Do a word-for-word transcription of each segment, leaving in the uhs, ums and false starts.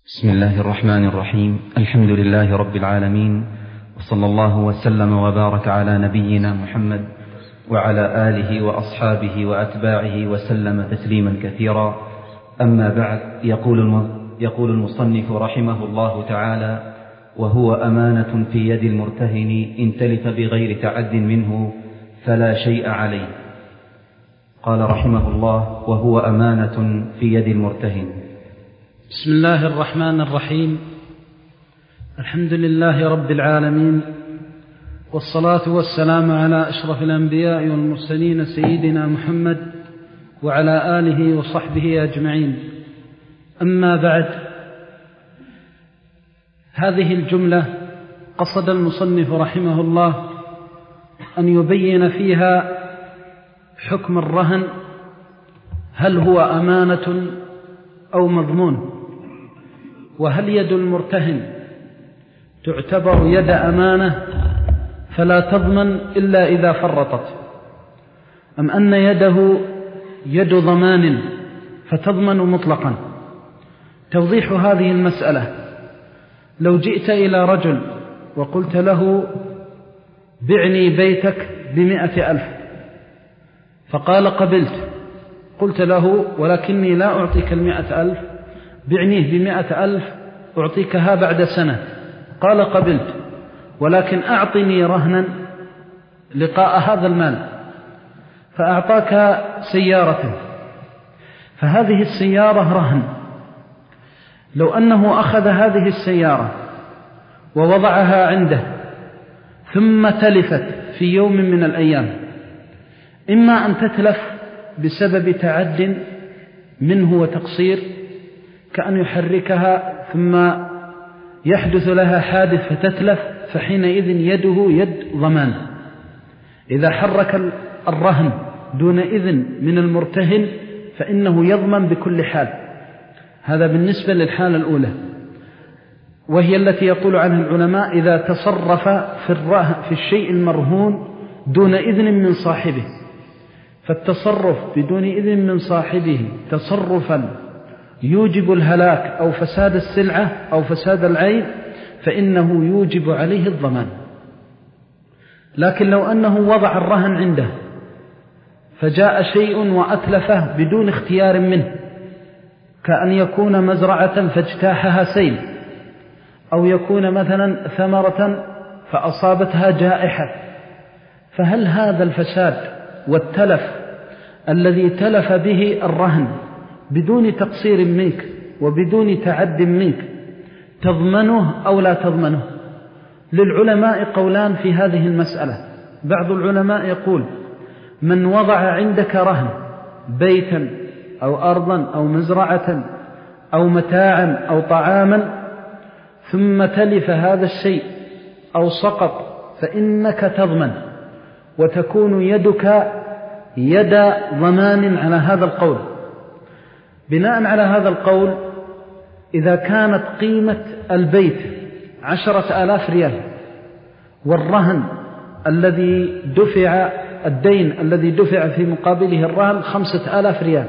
بسم الله الرحمن الرحيم. الحمد لله رب العالمين، وصلى الله وسلم وبارك على نبينا محمد وعلى آله وأصحابه وأتباعه وسلم تسليما كثيرا. أما بعد، يقول يقول المصنف رحمه الله تعالى: وهو أمانة في يد المرتهن إن تلف بغير تعد منه فلا شيء عليه. قال رحمه الله: وهو أمانة في يد المرتهن. بسم الله الرحمن الرحيم. الحمد لله رب العالمين، والصلاة والسلام على أشرف الأنبياء والمرسلين سيدنا محمد وعلى آله وصحبه أجمعين. أما بعد، هذه الجملة قصد المصنف رحمه الله أن يبين فيها حكم الرهن، هل هو أمانة أو مضمون، وهل يد المرتهن تعتبر يد أمانة فلا تضمن إلا إذا فرطت، أم أن يده يد ضمان فتضمن مطلقا؟ توضيح هذه المسألة: لو جئت إلى رجل وقلت له: بعني بيتك بمئة ألف، فقال: قبلت. قلت له: ولكني لا أعطيك المئة ألف، بعنيه بمئة ألف أعطيكها بعد سنة. قال: قبلت، ولكن أعطني رهنا لقاء هذا المال. فأعطاك سيارة، فهذه السيارة رهن. لو أنه أخذ هذه السيارة ووضعها عنده ثم تلفت في يوم من الأيام، إما أن تتلف بسبب تعد منه وتقصير، كأن يحركها ثم يحدث لها حادث فتتلف، فحينئذ يده يد ضمان. إذا حرك الرهن دون إذن من المرتهن فإنه يضمن بكل حال. هذا بالنسبة للحالة الأولى، وهي التي يقول عنها العلماء: إذا تصرف في, في الشيء المرهون دون إذن من صاحبه. فالتصرف بدون إذن من صاحبه تصرفا يوجب الهلاك أو فساد السلعة أو فساد العين، فإنه يوجب عليه الضمان. لكن لو أنه وضع الرهن عنده فجاء شيء وأتلفه بدون اختيار منه، كأن يكون مزرعة فاجتاحها سيل، أو يكون مثلا ثمرة فأصابتها جائحة، فهل هذا الفساد والتلف الذي تلف به الرهن بدون تقصير منك وبدون تعد منك تضمنه أو لا تضمنه؟ للعلماء قولان في هذه المسألة. بعض العلماء يقول: من وضع عندك رهن بيتا أو أرضا أو مزرعة أو متاعا أو طعاما ثم تلف هذا الشيء أو سقط، فإنك تضمن وتكون يدك يد ضمان على هذا القول. بناء على هذا القول، إذا كانت قيمة البيت عشرة آلاف ريال والرهن الذي دفع الدين الذي دفع في مقابله الرهن خمسة آلاف ريال،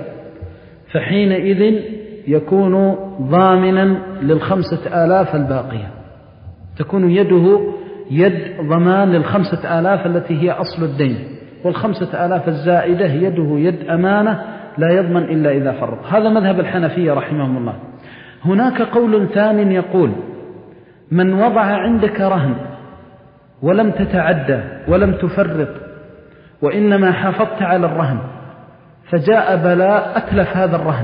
فحينئذ يكون ضامنا للخمسة آلاف الباقية، تكون يده يد ضمان للخمسة آلاف التي هي أصل الدين، والخمسة آلاف الزائدة يده يد أمانة لا يضمن إلا إذا فرط. هذا مذهب الحنفية رحمهم الله. هناك قول ثاني يقول: من وضع عندك رهن ولم تتعدى ولم تفرط، وإنما حافظت على الرهن، فجاء بلاء أتلف هذا الرهن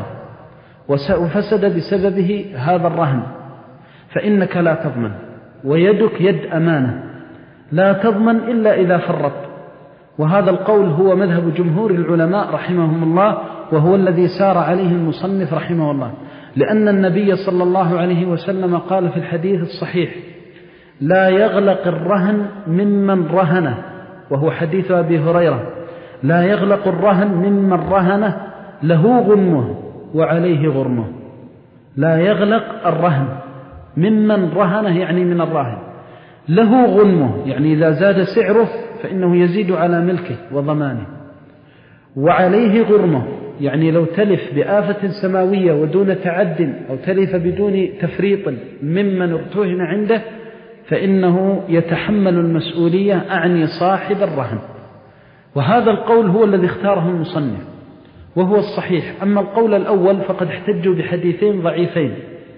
وفسد بسببه هذا الرهن، فإنك لا تضمن، ويدك يد أمانة لا تضمن إلا إذا فرط. وهذا القول هو مذهب جمهور العلماء رحمهم الله، وهو الذي سار عليه المصنف رحمه الله، لأن النبي صلى الله عليه وسلم قال في الحديث الصحيح: لا يغلق الرهن ممن رهنه، وهو حديث أبي هريرة: لا يغلق الرهن ممن رهنه له غنمه وعليه غرمه. لا يغلق الرهن ممن رهنه، يعني من الراهن، له غنمه، يعني إذا زاد سعره فإنه يزيد على ملكه وضمانه، وعليه غرمه، يعني لو تلف بآفة سماوية ودون تعد أو تلف بدون تفريط ممن ارتهن عنده فإنه يتحمل المسؤولية، أعني صاحب الرهن. وهذا القول هو الذي اختاره المصنف وهو الصحيح. أما القول الأول فقد احتجوا بحديثين ضعيفين.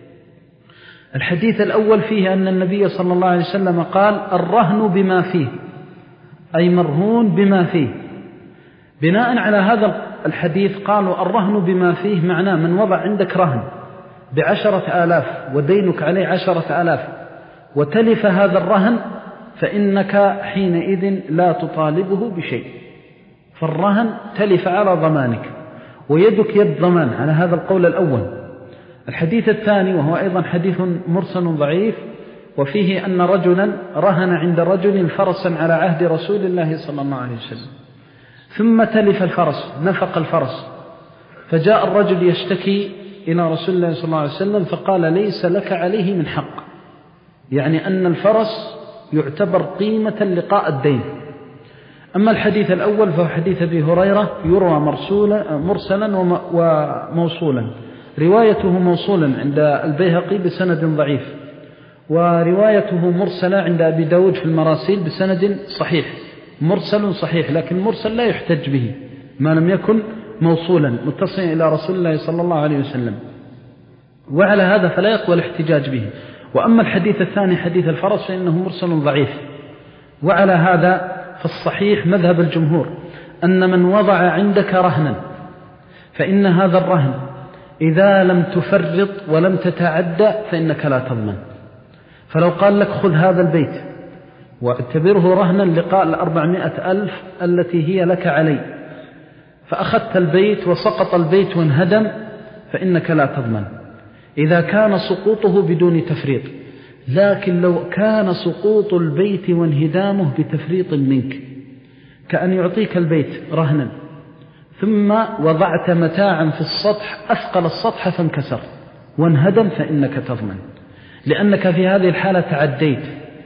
الحديث الأول فيه أن النبي صلى الله عليه وسلم قال الرهن بما فيه، أي مرهون بما فيه. بناء على هذا الحديث قالوا الرهن بما فيه معناه من وضع عندك رهن بعشرة آلاف ودينك عليه عشرة آلاف وتلف هذا الرهن فإنك حينئذ لا تطالبه بشيء، فالرهن تلف على ضمانك ويدك يد ضمان على هذا القول الأول. الحديث الثاني وهو أيضا حديث مرسل ضعيف وفيه أن رجلا رهن عند رجل فرسا على عهد رسول الله صلى الله عليه وسلم، ثم تلف الفرس، نفق الفرس، فجاء الرجل يشتكي إلى رسول الله صلى الله عليه وسلم فقال ليس لك عليه من حق، يعني أن الفرس يعتبر قيمة لقاء الدين. أما الحديث الأول فهو حديث أبي هريرة يروى مرسلا وموصولا، روايته موصولا عند البيهقي بسند ضعيف، وروايته مرسلة عند أبي داود في المراسيل بسند صحيح، مرسل صحيح، لكن مرسل لا يحتج به ما لم يكن موصولا متصلا إلى رسول الله صلى الله عليه وسلم، وعلى هذا فلا يقوى الاحتجاج به. وأما الحديث الثاني حديث الفرس فإنه مرسل ضعيف. وعلى هذا فالصحيح مذهب الجمهور أن من وضع عندك رهنا فإن هذا الرهن إذا لم تفرط ولم تتعدى فإنك لا تضمن. فلو قال لك خذ هذا البيت واعتبره رهنا لقاء الأربعمائة ألف التي هي لك علي، فأخذت البيت وسقط البيت وانهدم فإنك لا تضمن إذا كان سقوطه بدون تفريط. لكن لو كان سقوط البيت وانهدامه بتفريط منك، كأن يعطيك البيت رهنا ثم وضعت متاعا في السطح أثقل السطح فانكسر وانهدم فإنك تضمن، لأنك في هذه الحالة تعديت،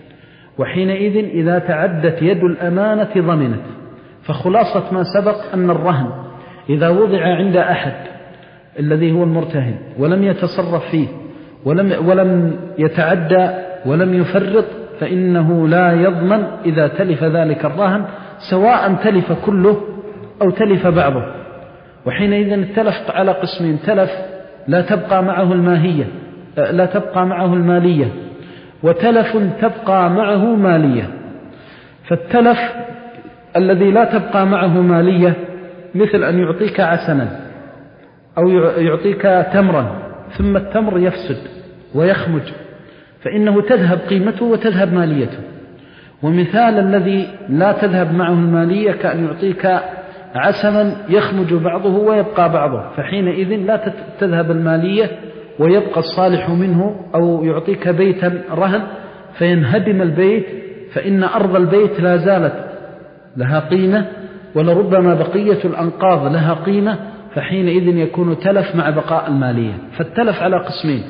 وحينئذ إذا تعدت يد الأمانة ضمنت. فخلاصة ما سبق أن الرهن إذا وضع عند أحد الذي هو المرتهن ولم يتصرف فيه ولم, ولم يتعدى ولم يفرط فإنه لا يضمن إذا تلف ذلك الرهن، سواء تلف كله أو تلف بعضه. وحينئذ التلف على قسمين: تلف لا تبقى معه الماهية لا تبقى معه المالية، وتلف تبقى معه مالية. فالتلف الذي لا تبقى معه مالية مثل أن يعطيك عسنا أو يعطيك تمرا ثم التمر يفسد ويخمج فإنه تذهب قيمته وتذهب ماليته. ومثال الذي لا تذهب معه المالية كأن يعطيك عسلا يخمج بعضه ويبقى بعضه، فحينئذ لا تذهب المالية ويبقى الصالح منه. أو يعطيك بيتا رهن فينهدم البيت، فإن أرض البيت لا زالت لها قيمة ولربما بقية الأنقاض لها قيمة، فحينئذ يكون تلف مع بقاء المالية. فالتلف على قسمين: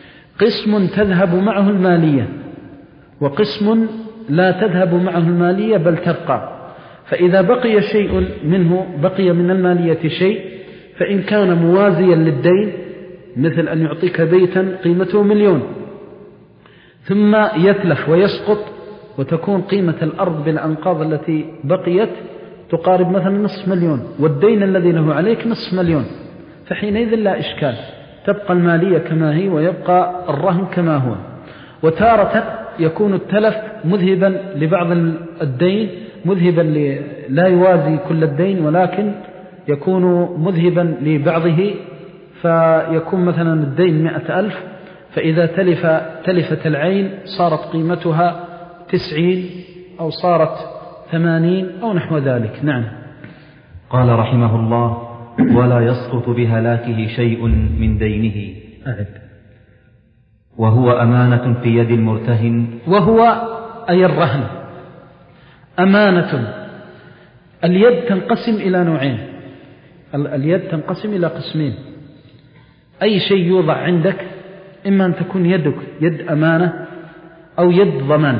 قسم تذهب معه المالية وقسم لا تذهب معه المالية بل تبقى. فإذا بقي شيء منه بقي من المالية شيء، فإن كان موازيا للدين مثل أن يعطيك بيتا قيمته مليون ثم يتلف ويسقط وتكون قيمة الأرض بالأنقاض التي بقيت تقارب مثلا نصف مليون والدين الذي له عليك نصف مليون، فحينئذ لا إشكال، تبقى المالية كما هي ويبقى الرهن كما هو. وتارة يكون التلف مذهبا لبعض الدين، مذهبا لا يوازي كل الدين ولكن يكون مذهبا لبعضه، فيكون مثلا الدين مئة ألف، فإذا تلف تلفت العين صارت قيمتها تسعين أو صارت ثمانين أو نحو ذلك. نعم. قال رحمه الله: ولا يسقط بهلاكه شيء من دينه. أعد. وهو أمانة في يد المرتهن. وهو أي الرهن أمانة. اليد تنقسم إلى نوعين، اليد تنقسم إلى قسمين: أي شيء يوضع عندك إما أن تكون يدك يد أمانة أو يد ضمان.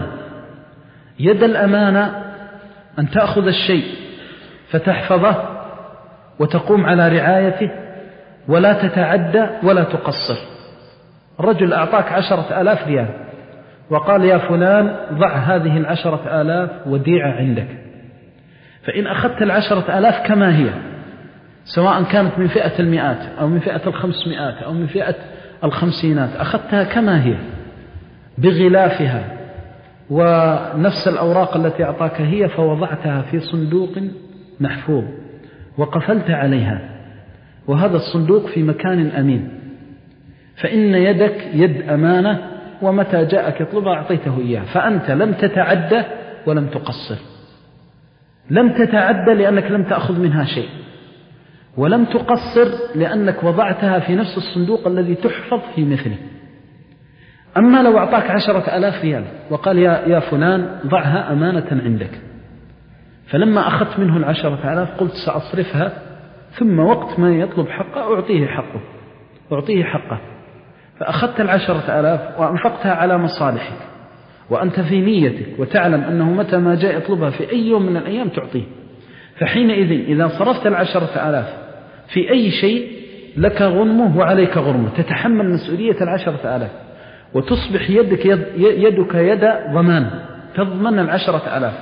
يد الأمانة أن تأخذ الشيء فتحفظه وتقوم على رعايته ولا تتعدى ولا تقصر. الرجل أعطاك عشرة آلاف ريال وقال يا فلان ضع هذه العشرة آلاف وديعة عندك، فإن أخذت العشرة آلاف كما هي سواء كانت من فئة المئات أو من فئة الخمسمائات أو من فئة الخمسينات، أخذتها كما هي بغلافها ونفس الأوراق التي أعطاك هي، فوضعتها في صندوق محفوظ وقفلت عليها، وهذا الصندوق في مكان أمين، فإن يدك يد أمانة، ومتى جاءك يطلبها أعطيته إياه، فأنت لم تتعدى ولم تقصر. لم تتعدى لأنك لم تأخذ منها شيء، ولم تقصر لأنك وضعتها في نفس الصندوق الذي تحفظ في مثله. أما لو أعطاك عشرة ألاف ريال وقال يا, يا فلان ضعها أمانة عندك، فلما أخذت منه العشرة ألاف قلت سأصرفها، ثم وقت ما يطلب حقه أعطيه حقه أعطيه حقه فأخذت العشرة ألاف وأنفقتها على مصالحك وأنت في نيتك وتعلم أنه متى ما جاء يطلبها في أي يوم من الأيام تعطيه، فحينئذ إذا صرفت العشرة ألاف في أي شيء لك غنمه وعليك غرمه، تتحمل مسؤولية العشرة ألاف، وتصبح يدك يد, يدك يد ضمان تضمن العشرة ألاف.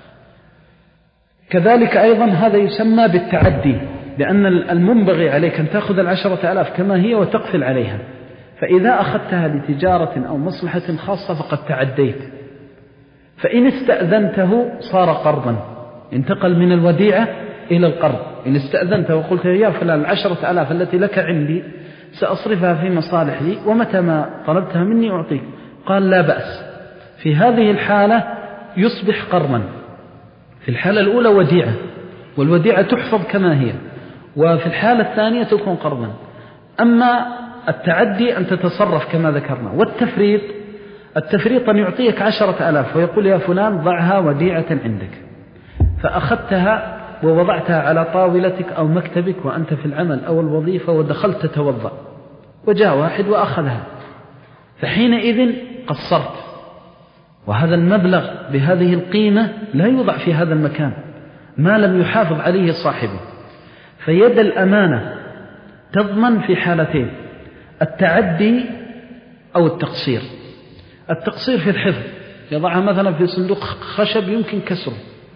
كذلك أيضا هذا يسمى بالتعدي، لأن المنبغي عليك أن تأخذ العشرة ألاف كما هي وتقفل عليها، فإذا أخذتها لتجارة أو مصلحة خاصة فقد تعديت. فإن استأذنته صار قرضا، انتقل من الوديعة إلى القرض. إن استأذنته وقلت يا فلان العشرة ألاف التي لك عندي سأصرفها في مصالح لي ومتى ما طلبتها مني أعطيك، قال لا بأس، في هذه الحالة يصبح قرضا. في الحالة الأولى وديعة، والوديعة تحفظ كما هي، وفي الحالة الثانية تكون قرضا. أما التعدي أن تتصرف كما ذكرنا، والتفريط التفريط أن يعطيك عشرة ألاف ويقول يا فلان ضعها وديعة عندك، فأخذتها ووضعتها على طاولتك أو مكتبك وأنت في العمل أو الوظيفة ودخلت تتوضأ وجاء واحد وأخذها، فحينئذ قصرت، وهذا المبلغ بهذه القيمة لا يوضع في هذا المكان ما لم يحافظ عليه صاحبه. فيد الأمانة تضمن في حالتين: التعدي أو التقصير. التقصير في الحفظ، يضعها مثلا في صندوق خشب يمكن كسره،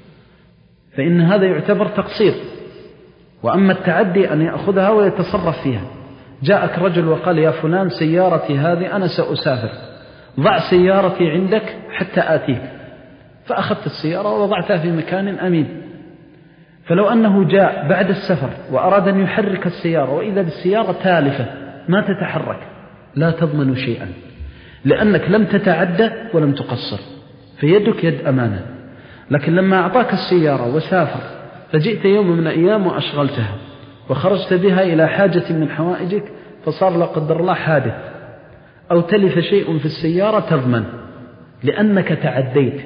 فإن هذا يعتبر تقصير. وأما التعدي أن يأخذها ويتصرف فيها. جاءك رجل وقال يا فلان سيارتي هذه أنا سأسافر، ضع سيارتي عندك حتى آتيك، فأخذت السيارة ووضعتها في مكان أمين. فلو أنه جاء بعد السفر وأراد أن يحرك السيارة وإذا بالسيارة تالفة ما تتحرك، لا تضمن شيئا، لأنك لم تتعدى ولم تقصر، فيدك يد أمانة. لكن لما أعطاك السيارة وسافر فجئت يوم من الأيام وأشغلتها وخرجت بها إلى حاجة من حوائجك فصار لا قدر الله حادث أو تلف شيء في السيارة، تضمن لأنك تعديت.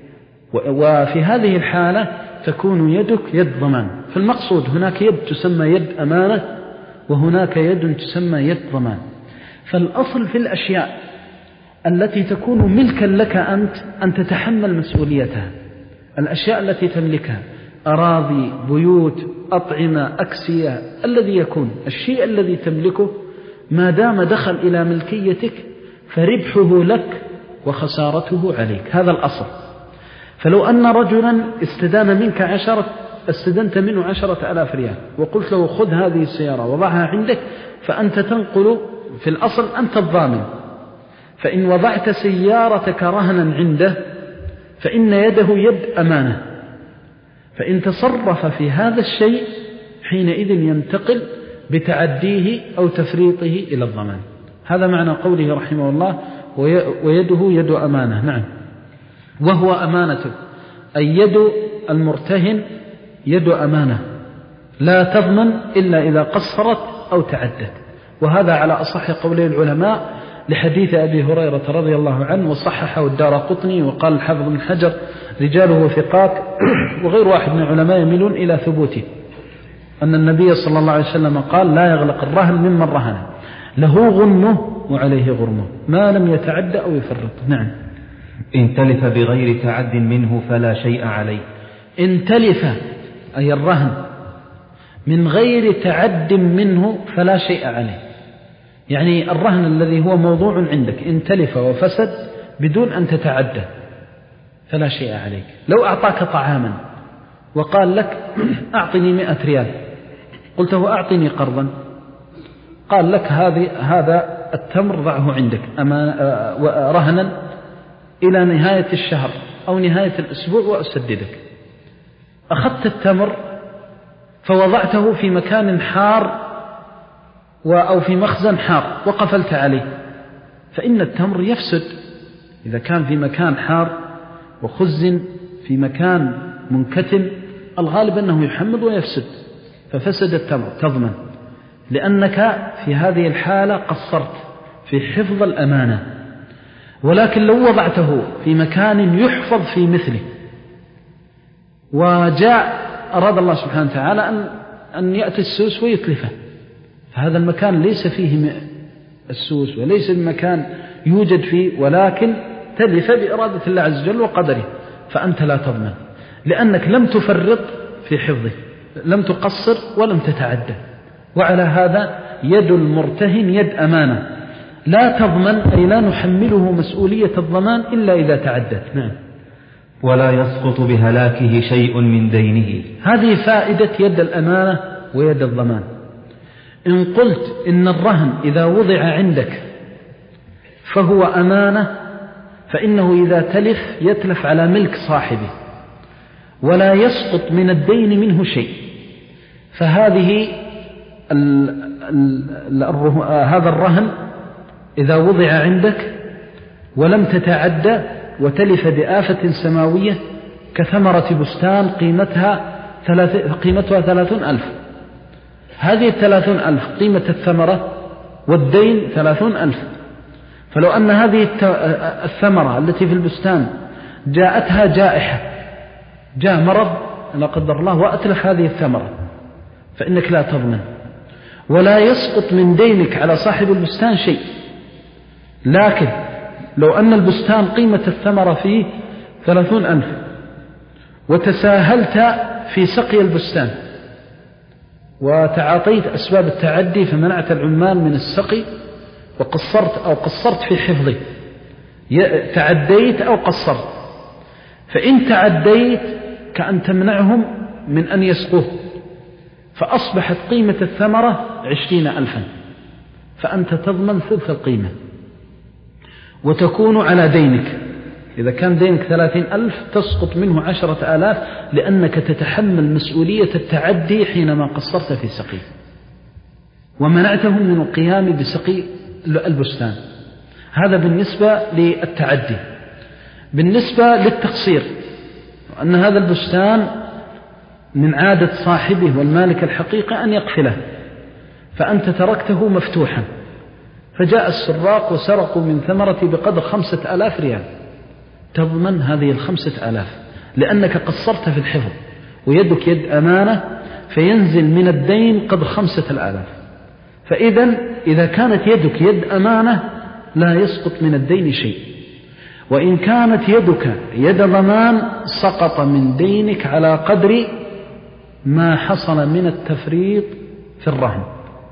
وفي هذه الحالة تكون يدك يد ضمان. فالمقصود هناك يد تسمى يد أمانة وهناك يد تسمى يد ضمان. فالأصل في الأشياء التي تكون ملكا لك أنت أن تتحمل مسؤوليتها. الأشياء التي تملكها أراضي، بيوت، أطعمة، أكسية، الذي يكون الشيء الذي تملكه ما دام دخل إلى ملكيتك فربحه لك وخسارته عليك، هذا الأصل. فلو أن رجلا استدان منك عشرة استدنت منه عشرة ألاف ريال وقلت له خذ هذه السيارة وضعها عندك، فأنت تنقل في الأصل أنت الضامن. فإن وضعت سيارتك رهنا عنده فإن يده يد أمانة، فإن تصرف في هذا الشيء حينئذ ينتقل بتعديه أو تفريطه إلى الضمان. هذا معنى قوله رحمه الله ويده يد أمانة. نعم، وهو أمانته أي يد المرتهن يد أمانة لا تضمن إلا إذا قصرت أو تعدت. وهذا على أصح قولي العلماء لحديث أبي هريرة رضي الله عنه، وصححه الدارقطني، وقال الحافظ بن حجر رجاله ثقات، وغير واحد من العلماء يميلون إلى ثبوته، أن النبي صلى الله عليه وسلم قال لا يغلق الرهن ممن رهن، له غنمه وعليه غرمه ما لم يتعد أو يفرط. نعم. إن تلف بغير تعد منه فلا شيء عليه. إن تلف أي الرهن من غير تعد منه فلا شيء عليه. يعني الرهن الذي هو موضوع عندك إن تلف وفسد بدون أن تتعدى فلا شيء عليك. لو أعطاك طعاما وقال لك أعطني مئة ريال، قلته أعطني قرضا، قال لك هذه هذا التمر ضعه عندك رهنا إلى نهاية الشهر أو نهاية الأسبوع وأسددك. أخذت التمر فوضعته في مكان حار أو في مخزن حار وقفلت عليه، فإن التمر يفسد. إذا كان في مكان حار وخزن في مكان منكتم الغالب أنه يحمض ويفسد، ففسد التمر تضمن، لأنك في هذه الحالة قصرت في حفظ الأمانة. ولكن لو وضعته في مكان يحفظ في مثله وجاء أراد الله سبحانه وتعالى أن, أن يأتي السوس ويتلفه، فهذا المكان ليس فيه السوس وليس المكان يوجد فيه، ولكن تلف بإرادة الله عز وجل وقدره، فأنت لا تضمن، لأنك لم تفرط في حفظه، لم تقصر ولم تتعدى. وعلى هذا يد المرتهن يد أمانة لا تضمن، أي لا نحمله مسؤولية الضمان إلا إذا تعدت. نعم. ولا يسقط بهلاكه شيء من دينه. هذه فائدة يد الأمانة ويد الضمان. إن قلت إن الرهن إذا وضع عندك فهو أمانة، فإنه إذا تلف يتلف على ملك صاحبه ولا يسقط من الدين منه شيء، فهذه ال ال ال هذا الرهن إذا وضع عندك ولم تتعدى وتلف بآفة سماوية كثمرة بستان قيمتها قيمتها ثلاثون ألف، هذه الثلاثون ألف قيمة الثمرة والدين ثلاثون ألف. فلو أن هذه الثمرة التي في البستان جاءتها جائحة، جاء مرض لا قدر الله وأتلف هذه الثمرة، فإنك لا تضمن ولا يسقط من دينك على صاحب البستان شيء. لكن لو أن البستان قيمة الثمرة فيه ثلاثون ألف وتساهلت في سقي البستان وتعاطيت أسباب التعدي فمنعت العمال من السقي وقصرت أو قصرت في حفظه، تعديت أو قصرت، فإن تعديت كأن تمنعهم من أن يسقوه، فأصبحت قيمة الثمرة عشرين ألفا، فأنت تضمن ثلث القيمة وتكون على دينك. إذا كان دينك ثلاثين ألف تسقط منه عشرة آلاف، لأنك تتحمل مسؤولية التعدي حينما قصرت في سقي ومنعتهم من القيام بسقي البستان. هذا بالنسبة للتعدي. بالنسبة للتقصير، أن هذا البستان من عادة صاحبه والمالك الحقيقة أن يقفله، فأنت تركته مفتوحا، فجاء السراق وسرقوا من ثمرتي بقدر خمسة آلاف ريال، تضمن هذه الخمسة آلاف لأنك قصرت في الحفظ، ويدك يد أمانة فينزل من الدين قدر خمسة الآلاف. فإذا إذا كانت يدك يد أمانة لا يسقط من الدين شيء، وإن كانت يدك يد ضمان سقط من دينك على قدر ما حصل من التفريط في الرهن.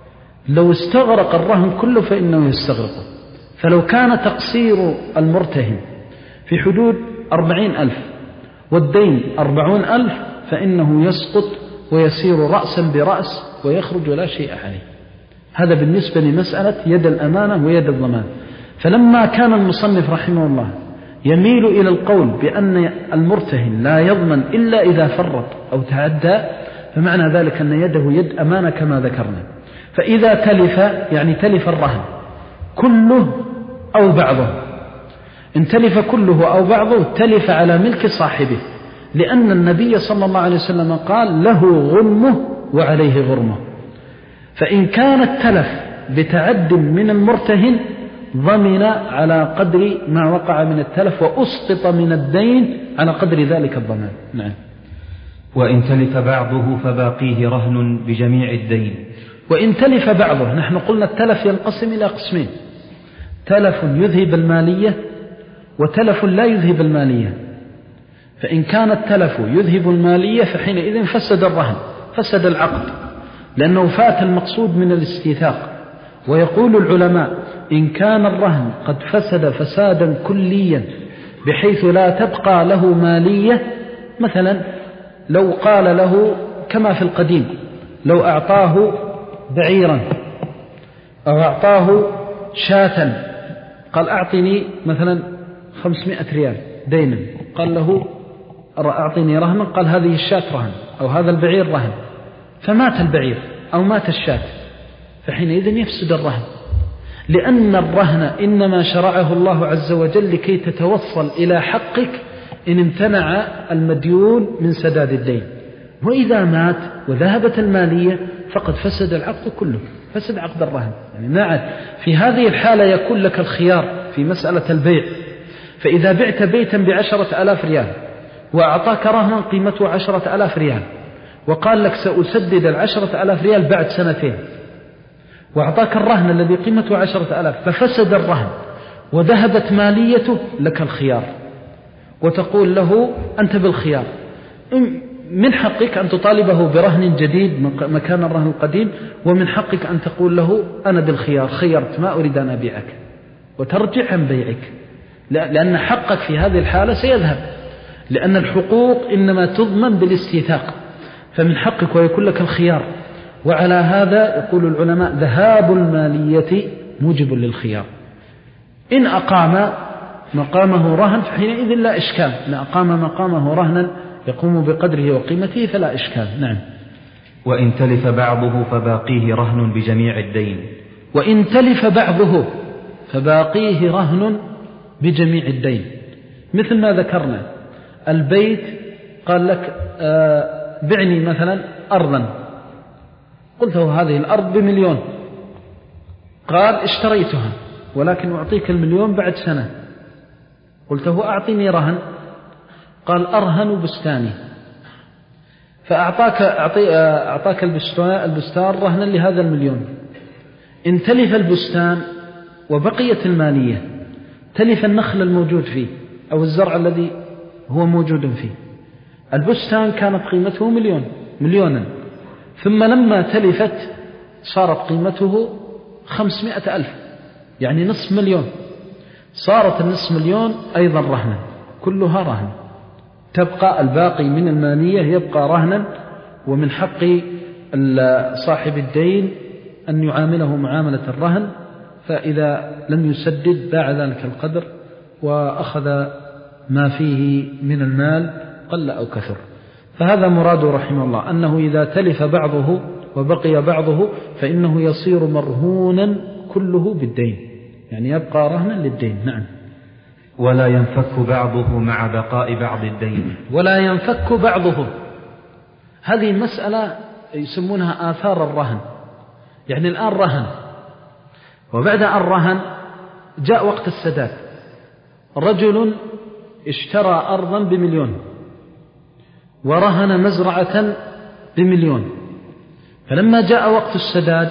لو استغرق الرهن كله فإنه يستغرقه. فلو كان تقصير المرتهن في حدود أربعين ألف والدين أربعون ألف فإنه يسقط ويسير رأسا برأس ويخرج ولا شيء عليه. هذا بالنسبة لمسألة يد الأمانة ويد الضمان. فلما كان المصنف رحمه الله يميل إلى القول بأن المرتهن لا يضمن إلا إذا فرط أو تعدى، فمعنى ذلك أن يده يد أمانة كما ذكرنا. فإذا تلف يعني تلف الرهن كله أو بعضه، إن تلف كله أو بعضه تلف على ملك صاحبه، لأن النبي صلى الله عليه وسلم قال له غنمه وعليه غرمه. فإن كان التلف بتعد من المرتهن ضمن على قدر ما وقع من التلف وأسقط من الدين على قدر ذلك الضمان. نعم. وإن تلف بعضه فباقيه رهن بجميع الدين. وإن تلف بعضه، نحن قلنا التلف ينقسم إلى قسمين: تلف يذهب المالية وتلف لا يذهب المالية. فإن كان التلف يذهب المالية فحينئذ فسد الرهن، فسد العقد، لأنه فات المقصود من الاستيثاق. ويقول العلماء إن كان الرهن قد فسد فسادا كليا بحيث لا تبقى له مالية، مثلا لو قال له كما في القديم لو أعطاه بعيرا أو أعطاه شاة، قال أعطني مثلا خمسمائة ريال دينا، قال له أعطني رهنا، قال هذه الشاة رهن أو هذا البعير رهن، فمات البعير أو مات الشاة، فحينئذ يفسد الرهن، لأن الرهن إنما شرعه الله عز وجل لكي تتوصل إلى حقك إن امتنع المديون من سداد الدين. وإذا مات وذهبت المالية فقد فسد العقد كله، فسد عقد الرهن. يعني ما عاد في هذه الحالة يكون لك الخيار في مسألة البيع. فإذا بعت بيتا بعشرة آلاف ريال وأعطاك رهنا قيمته عشرة آلاف ريال وقال لك سأسدد العشرة آلاف ريال بعد سنتين، وأعطاك الرهن الذي قيمته عشرة آلاف، ففسد الرهن وذهبت ماليته، لك الخيار، وتقول له أنت بالخيار، من حقك أن تطالبه برهن جديد مكان الرهن القديم، ومن حقك أن تقول له أنا بالخيار خيرت ما أريد أن أبيعك، وترجع عن بيعك، لأن حقك في هذه الحالة سيذهب، لأن الحقوق إنما تضمن بالاستيثاق، فمن حقك ويكون لك الخيار. وعلى هذا يقول العلماء ذهاب المالية موجب للخيار. إن أقام مقامه رهن فحينئذ لا إشكال، إن أقام مقامه رهنا يقوم بقدره وقيمته فلا إشكال. نعم. وإن تلف بعضه فباقيه رهن بجميع الدين. وإن تلف بعضه فباقيه رهن بجميع الدين، مثل ما ذكرنا البيت قال لك بعني مثلا أرضا، قلت له هذه الأرض بمليون، قال اشتريتها ولكن أعطيك المليون بعد سنة، قلت له أعطيني رهن، قال أرهن بستاني، فأعطاك أعطي أعطاك البستان رهنا لهذا المليون. إن تلف البستان وبقيت المالية، تلف النخل الموجود فيه أو الزرع الذي هو موجود فيه، البستان كانت قيمته مليون مليونا، ثم لما تلفت صارت قيمته خمسمائة ألف، يعني نصف مليون، صارت النصف مليون أيضا رهنا، كلها رهن، تبقى الباقي من المالية يبقى رهنا، ومن حق صاحب الدين أن يعامله معاملة الرهن، فإذا لم يسدد باع ذلك القدر وأخذ ما فيه من المال قل أو كثر. فهذا مراده رحمه الله، أنه إذا تلف بعضه وبقي بعضه فإنه يصير مرهونا كله بالدين، يعني يبقى رهنا للدين. نعم. ولا ينفك بعضه مع بقاء بعض الدين. ولا ينفك بعضه، هذه مسألة يسمونها آثار الرهن. يعني الآن رهن، وبعد أن رهن جاء وقت السداد، رجل اشترى أرضا بمليون ورهن مزرعة بمليون، فلما جاء وقت السداد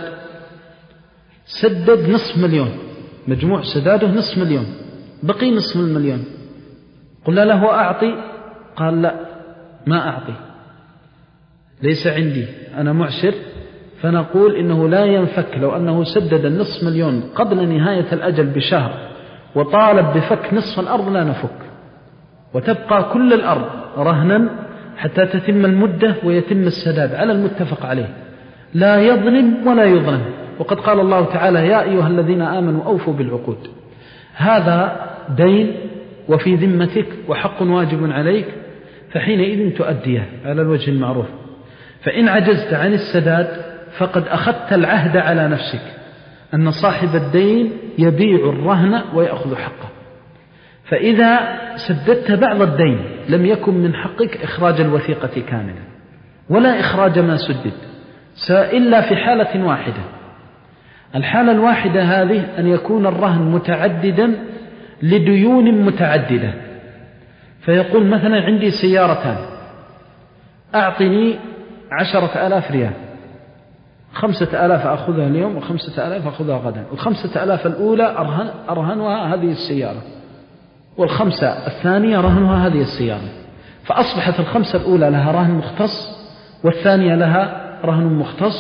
سدد نصف مليون، مجموع سداده نصف مليون، بقي نصف المليون، قلنا له أعطي، قال لا ما أعطي، ليس عندي أنا معسر، فنقول إنه لا ينفك. لو أنه سدد النصف مليون قبل نهاية الأجل بشهر وطالب بفك نصف الأرض لا نفك، وتبقى كل الأرض رهنا حتى تتم المدة ويتم السداد على المتفق عليه، لا يظلم ولا يظلم. وقد قال الله تعالى يا أيها الذين آمنوا أوفوا بالعقود. هذا دين وفي ذمتك وحق واجب عليك، فحينئذ تؤديه على الوجه المعروف. فإن عجزت عن السداد فقد أخذت العهد على نفسك أن صاحب الدين يبيع الرهن ويأخذ حقه. فإذا سددت بعض الدين لم يكن من حقك إخراج الوثيقة كاملة ولا إخراج ما سدد، إلا في حالة واحدة. الحالة الواحدة هذه أن يكون الرهن متعددا لديون متعددة، فيقول مثلا عندي سيارتان أعطني عشرة آلاف ريال، خمسة آلاف أخذها اليوم وخمسة آلاف أخذها غدا، الخمسة آلاف الأولى أرهن أرهنها هذه السيارة، والخمسة الثانية رهنها هذه السيارة، فأصبحت الخمسة الأولى لها رهن مختص والثانية لها رهن مختص،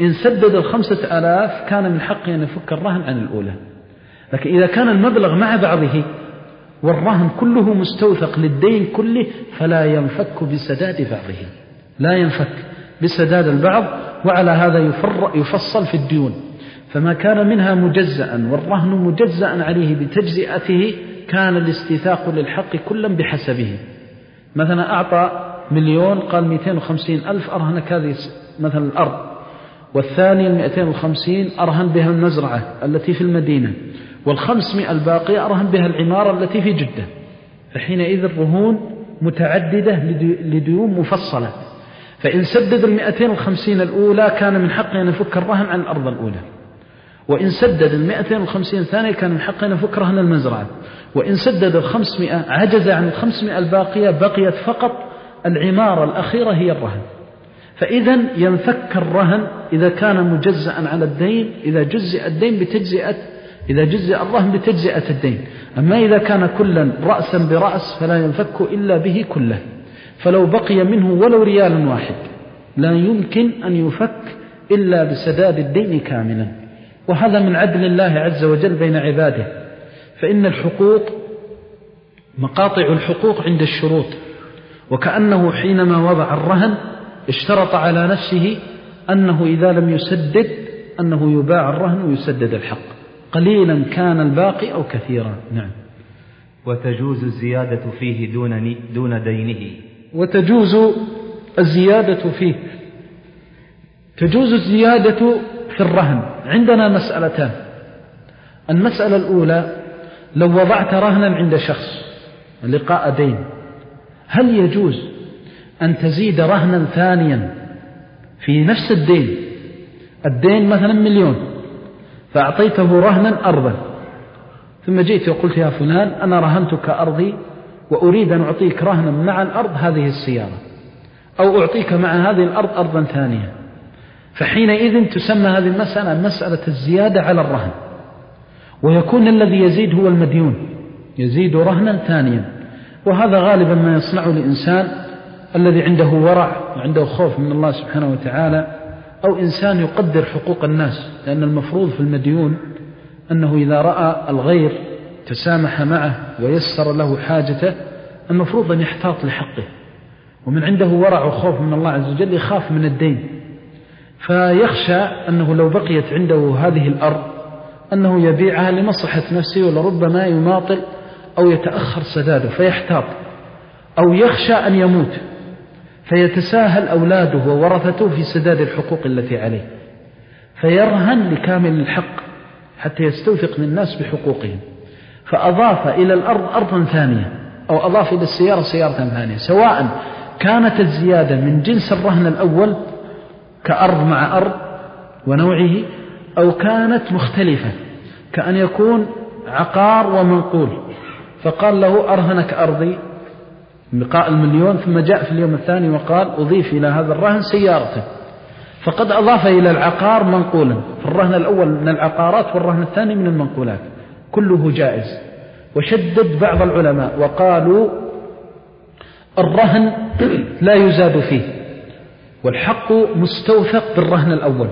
إن سدد الخمسة آلاف كان من حقه أن يفك الرهن عن الأولى. لكن إذا كان المبلغ مع بعضه والرهن كله مستوثق للدين كله فلا ينفك بسداد بعضه، لا ينفك بسداد البعض. وعلى هذا يفصل في الديون، فما كان منها مجزأ والرهن مجزأ عليه بتجزئته كان الاستيثاق للحق كلا بحسبه. مثلا أعطى مليون قال مئتين وخمسين ألف أرهنك هذه مثلا الأرض، والثاني المئتين وخمسين أرهن بها المزرعة التي في المدينة، والخمسمائة الباقية أرهن بها العمارة التي في جدة. فحينئذ الرهون متعددة لديون مفصلة. فإن سدد المئتين وخمسين الأولى كان من حقه أن يفك الرهن عن الأرض الأولى، وإن سدد المئتين وخمسين الثانية كان من حقه أن يفك رهن المزرعة، وإن سدد الخمسمائة عجز عن الخمسمائة الباقية بقيت فقط العمارة الأخيرة هي الرهن. فإذا ينفك الرهن إذا كان مجزأ على الدين، إذا جزئ الدين بتجزئة إذا جزئ الرهن بتجزئة الدين. أما إذا كان كلا رأسا برأس فلا ينفك إلا به كله. فلو بقي منه ولو ريال واحد لا يمكن أن يفك إلا بسداد الدين كاملا. وهذا من عدل الله عز وجل بين عباده، فإن الحقوق مقاطع الحقوق عند الشروط، وكأنه حينما وضع الرهن اشترط على نفسه أنه إذا لم يسدد أنه يباع الرهن ويسدد الحق، قليلا كان الباقي أو كثيرا. نعم. وتجوز الزيادة فيه دون دون دينه. وتجوز الزيادة فيه تجوز الزيادة في الرهن. عندنا مسألتان. المسألة الأولى، لو وضعت رهنا عند شخص لقاء دين، هل يجوز أن تزيد رهنا ثانيا في نفس الدين؟ الدين مثلا مليون، فأعطيته رهنا أرضا، ثم جئت وقلت يا فلان أنا رهنتك أرضي وأريد أن أعطيك رهنا مع الأرض هذه السيارة، أو أعطيك مع هذه الأرض أرضا ثانية. فحينئذ تسمى هذه المسألة مسألة الزيادة على الرهن، ويكون الذي يزيد هو المديون، يزيد رهنا ثانيا. وهذا غالبا ما يصنعه الإنسان الذي عنده ورع وعنده خوف من الله سبحانه وتعالى، أو إنسان يقدر حقوق الناس. لأن المفروض في المديون أنه إذا رأى الغير تسامح معه ويسر له حاجته المفروض أن يحتاط لحقه، ومن عنده ورع وخوف من الله عز وجل يخاف من الدين، فيخشى أنه لو بقيت عنده هذه الأرض أنه يبيعها لمصلحة نفسه، ولربما يماطل أو يتأخر سداده فيحتاط، أو يخشى أن يموت فيتساهل أولاده وورثته في سداد الحقوق التي عليه، فيرهن لكامل الحق حتى يستوثق من الناس بحقوقهم، فأضاف إلى الأرض أرضا ثانية، أو أضاف إلى السيارة سيارة ثانية، سواء كانت الزيادة من جنس الرهن الأول كأرض مع أرض ونوعه، أو كانت مختلفة كأن يكون عقار ومنقول، فقال له أرهنك أرضي بقاء المليون، ثم جاء في اليوم الثاني وقال أضيف إلى هذا الرهن سيارته، فقد أضاف إلى العقار منقولا. فالرهن الأول من العقارات والرهن الثاني من المنقولات، كله جائز. وشدد بعض العلماء وقالوا الرهن لا يزاد فيه، والحق مستوثق بالرهن الأول.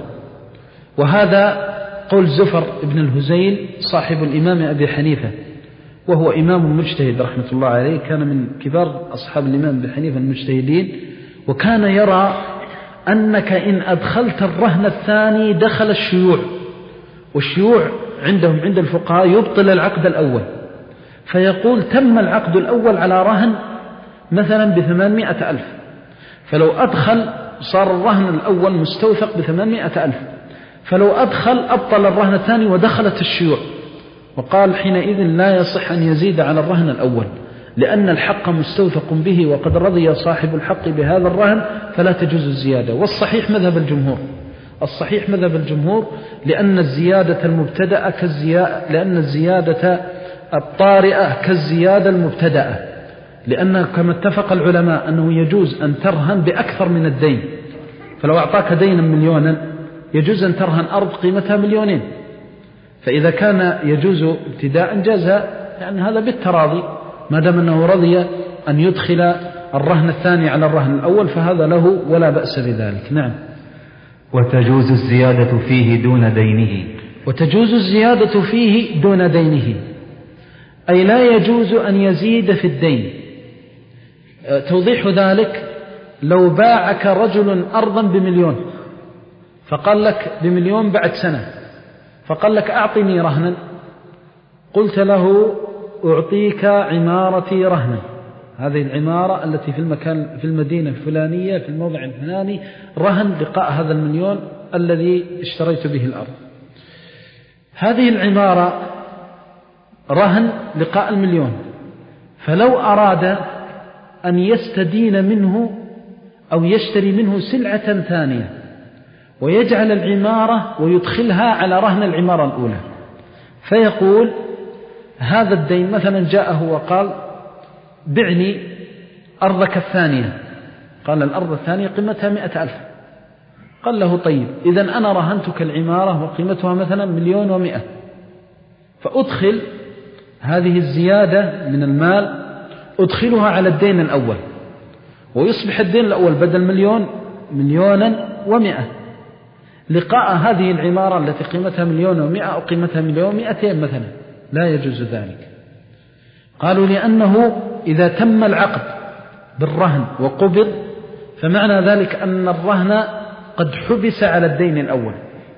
وهذا قول زفر ابن الهزيل صاحب الإمام أبي حنيفة، وهو إمام مجتهد رحمة الله عليه، كان من كبار أصحاب الإمام أبي حنيفة المجتهدين، وكان يرى أنك إن أدخلت الرهن الثاني دخل الشيوع، والشيوع عندهم عند الفقهاء يبطل العقد الأول، فيقول تم العقد الأول على رهن مثلا بثمانمائة ألف، فلو أدخل صار الرهن الأول مستوثق بثمانمائة ألف، فلو أدخل أبطل الرهن الثاني ودخلت الشيوع. وقال حينئذ لا يصح أن يزيد على الرهن الأول، لأن الحق مستوثق به وقد رضي صاحب الحق بهذا الرهن، فلا تجوز الزيادة. والصحيح مذهب الجمهور، الصحيح مذهب الجمهور لأن الزيادة المبتدأة كالزيادة لأن الزيادة الطارئة كالزيادة المبتدأة، لأن كما اتفق العلماء أنه يجوز أن ترهن بأكثر من الدين، فلو أعطاك دينا مليونا يجوز أن ترهن أرض قيمتها مليونين، فإذا كان يجوز ابتداء جازها، يعني هذا بالتراضي، ما دام أنه رضي أن يدخل الرهن الثاني على الرهن الأول فهذا له ولا بأس بذلك. نعم. وتجوز الزيادة فيه دون دينه. وتجوز الزيادة فيه دون دينه، أي لا يجوز أن يزيد في الدين. توضيح ذلك: لو باعك رجل أرضا بمليون فقال لك بمليون بعد سنة، فقال لك أعطني رهنا، قلت له أعطيك عمارتي رهنا، هذه العمارة التي في المكان في المدينة الفلانية في الموضع الفلاني رهن لقاء هذا المليون الذي اشتريت به الأرض. هذه العمارة رهن لقاء المليون، فلو أراد أن يستدين منه أو يشتري منه سلعة ثانية ويجعل العمارة ويدخلها على رهن العمارة الأولى، فيقول هذا الدين مثلا جاءه وقال بعني أرضك الثانية، قال الأرض الثانية قيمتها مئة ألف، قال له طيب إذن أنا رهنتك العمارة وقيمتها مثلا مليون ومئة، فأدخل هذه الزيادة من المال أدخلها على الدين الأول، ويصبح الدين الأول بدل مليون مليونا ومئة، لقاء هذه العمارة التي قيمتها مليون ومئة أو قيمتها مليون ومئتين مثلا. لا يجوز ذلك. قالوا لأنه إذا تم العقد بالرهن وقبض فمعنى ذلك أن الرهن قد حبس على الدين الأول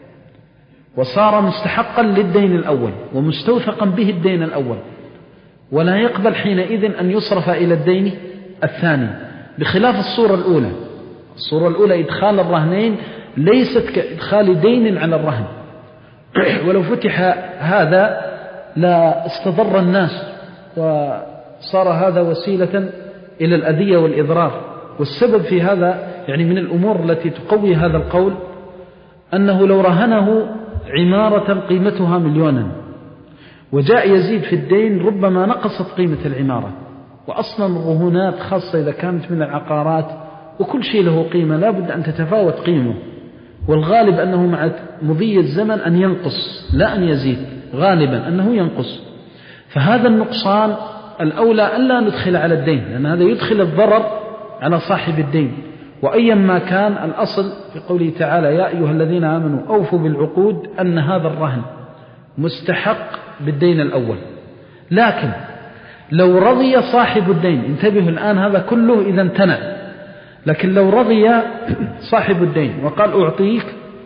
وصار مستحقا للدين الأول ومستوثقا به الدين الأول، ولا يقبل حينئذ أن يصرف إلى الدين الثاني، بخلاف الصورة الأولى. الصورة الأولى إدخال الرهنين ليست كإدخال دين على الرهن، ولو فتح هذا لا استضر الناس وصار هذا وسيلة إلى الأذية والإضرار. والسبب في هذا يعني من الأمور التي تقوي هذا القول أنه لو رهنه عمارة قيمتها مليونا وجاء يزيد في الدين ربما نقصت قيمة العمارة، وأصلا الرهونات خاصة إذا كانت من العقارات وكل شيء له قيمة لا بد أن تتفاوت قيمه، والغالب أنه مع مضي الزمن أن ينقص لا أن يزيد، غالبا أنه ينقص. فهذا النقصان الأولى ألا ندخل على الدين، لأن هذا يدخل الضرر على صاحب الدين. وأيا ما كان الأصل في قوله تعالى يا أيها الذين آمنوا أوفوا بالعقود أن هذا الرهن مستحق بالدين الأول. لكن لو رضي صاحب الدين، انتبهوا الآن هذا كله إذا امتنع، لكن لو رضي صاحب الدين وقال أعطيك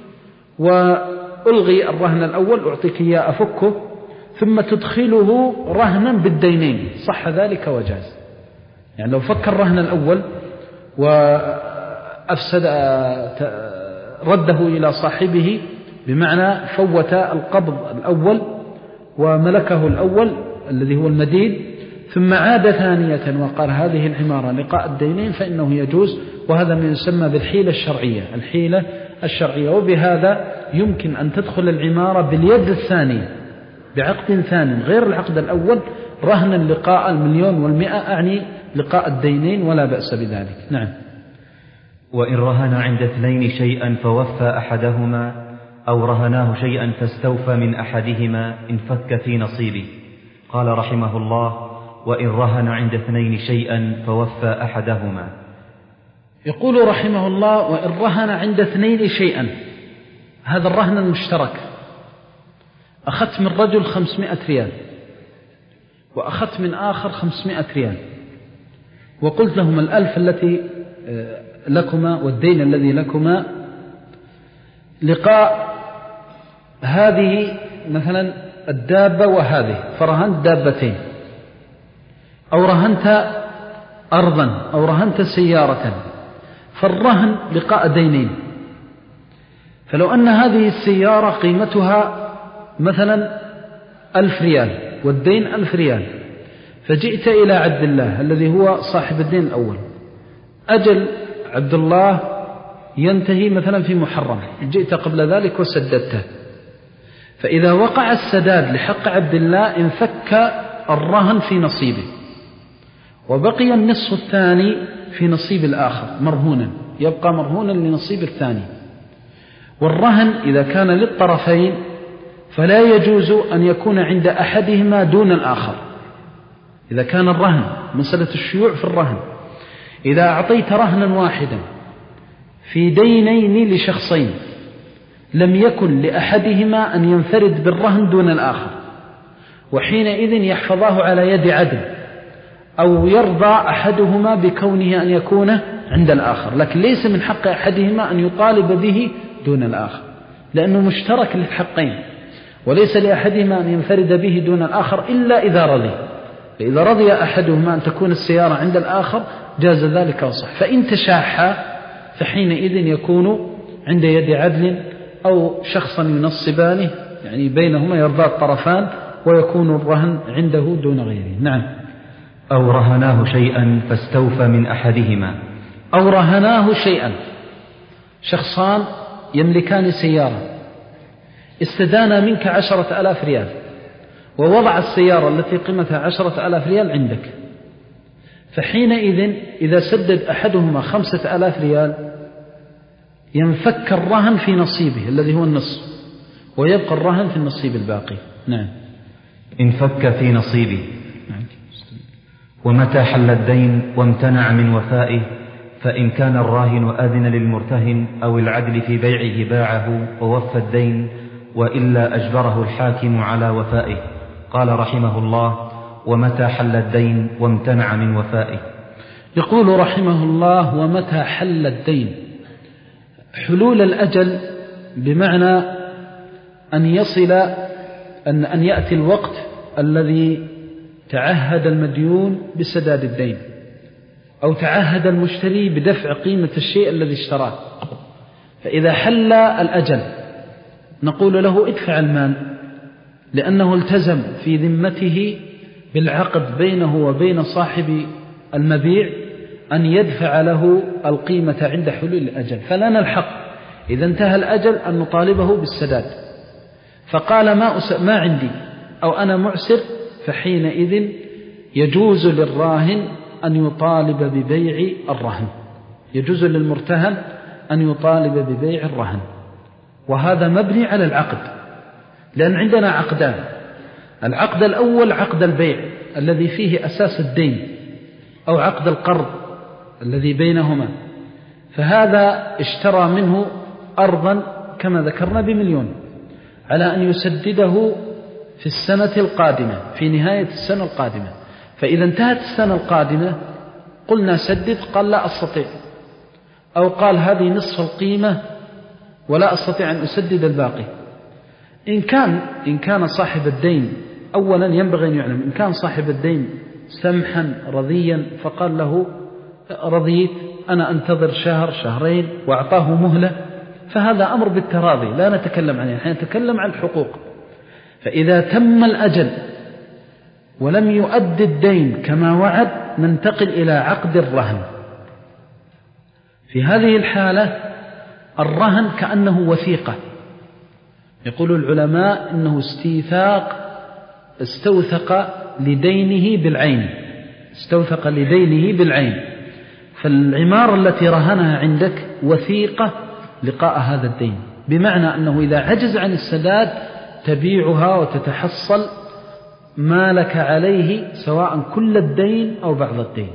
وألغي الرهن الأول أعطيك إياه أفكه ثم تدخله رهنا بالدينين، صح ذلك وجاز. يعني لو فك الرهن الأول وأفسد رده إلى صاحبه بمعنى فوت القبض الأول وملكه الأول الذي هو المدين ثم عاد ثانية وقال هذه العمارة لقاء الدينين فإنه يجوز، وهذا ما يسمى بالحيلة الشرعية الحيلة الشرعية وبهذا يمكن أن تدخل العمارة باليد الثانية بعقد ثاني غير العقد الأول رهنا لقاء المليون والمئة، أعني لقاء الدينين، ولا بأس بذلك. نعم. وإن رهن عند اثنين شيئا فوفى أحدهما أو رهناه شيئا فاستوفى من أحدهما انفك في نصيبه. قال رحمه الله وإن رهن عند اثنين شيئا فوفى أحدهما. يقول رحمه الله وإن رهن عند اثنين شيئا، هذا الرهن المشترك، أخذت من رجل خمسمائة ريال وأخذت من آخر خمسمائة ريال وقلت لهم الألف التي لكما والدين الذي لكما لقاء هذه مثلا الدابة وهذه، فرهنت دابتين أو رهنت أرضا أو رهنت سيارة، فالرهن لقاء دينين. فلو أن هذه السيارة قيمتها مثلا ألف ريال والدين ألف ريال، فجئت إلى عبد الله الذي هو صاحب الدين الأول، أجل عبد الله ينتهي مثلا في محرم، جئت قبل ذلك وسددته، فإذا وقع السداد لحق عبد الله انفك الرهن في نصيبه وبقي النصف الثاني في نصيب الآخر مرهونا، يبقى مرهونا لنصيب الثاني. والرهن إذا كان للطرفين فلا يجوز أن يكون عند أحدهما دون الآخر. إذا كان الرهن مسألة الشيوع في الرهن، إذا أعطيت رهنا واحدا في دينين لشخصين لم يكن لأحدهما أن ينفرد بالرهن دون الآخر، وحينئذ يحفظاه على يد عدل، أو يرضى أحدهما بكونه أن يكون عند الآخر، لكن ليس من حق أحدهما أن يطالب به دون الآخر، لأنه مشترك للحقين، وليس لأحدهما أن ينفرد به دون الآخر إلا إذا رضي. فإذا رضي أحدهما أن تكون السيارة عند الآخر جاز ذلك وصح. فإن تشاحا فحينئذ يكون عند يد عدل أو شخصا ينصبانه، يعني بينهما يرضى الطرفان، ويكون الرهن عنده دون غيره. نعم. أو رهناه شيئا فاستوفى من أحدهما. أو رهناه شيئا، شخصان يملكان سيارة، استدانا منك عشرة ألاف ريال، ووضع السيارة التي قيمتها عشرة ألاف ريال عندك، فحينئذ إذا سدد أحدهما خمسة ألاف ريال ينفك الرهن في نصيبه الذي هو النصف، ويبقى الرهن في النصيب الباقي. نعم. انفك في نصيبه. ومتى حل الدين وامتنع من وفائه، فإن كان الراهن أذن للمرتهن أو العدل في بيعه باعه ووفى الدين، وإلا أجبره الحاكم على وفائه. قال رحمه الله: ومتى حل الدين وامتنع من وفائه. يقول رحمه الله: ومتى حل الدين. حلول الأجل بمعنى أن يصل أن, أن يأتي الوقت الذي تعهد المديون بسداد الدين، أو تعهد المشتري بدفع قيمة الشيء الذي اشتراه، فإذا حل الأجل نقول له ادفع المال، لأنه التزم في ذمته بالعقد بينه وبين صاحب المبيع أن يدفع له القيمة عند حلول الأجل، فلنا الحق إذا انتهى الأجل أن نطالبه بالسداد. فقال ما, ما عندي أو أنا معسر، فحينئذ يجوز للراهن أن يطالب ببيع الرهن، يجوز للمرتهن أن يطالب ببيع الرهن، وهذا مبني على العقد، لأن عندنا عقدان: العقد الأول عقد البيع الذي فيه أساس الدين، أو عقد القرض الذي بينهما، فهذا اشترى منه أرضا كما ذكرنا بمليون، على أن يسدده في السنة القادمة، في نهاية السنة القادمة. فإذا انتهت السنة القادمة قلنا سدد، قال لا أستطيع، أو قال هذه نصف القيمة ولا أستطيع أن أسدد الباقي. إن كان إن كان صاحب الدين، أولا ينبغي أن يعلم، إن كان صاحب الدين سمحا رضيا فقال له رضيت أنا أنتظر شهر شهرين وأعطاه مهلة، فهذا أمر بالتراضي لا نتكلم عنه، نحن نتكلم عن الحقوق. فإذا تم الأجل ولم يؤد الدين كما وعد ننتقل إلى عقد الرهن. في هذه الحالة الرهن كأنه وثيقة، يقول العلماء إنه استيثاق، استوثق لدينه بالعين، استوثق لدينه بالعين. فالعمارة التي رهنها عندك وثيقة لقاء هذا الدين، بمعنى أنه إذا عجز عن السداد تبيعها وتتحصل ما لك عليه، سواء كل الدين أو بعض الدين.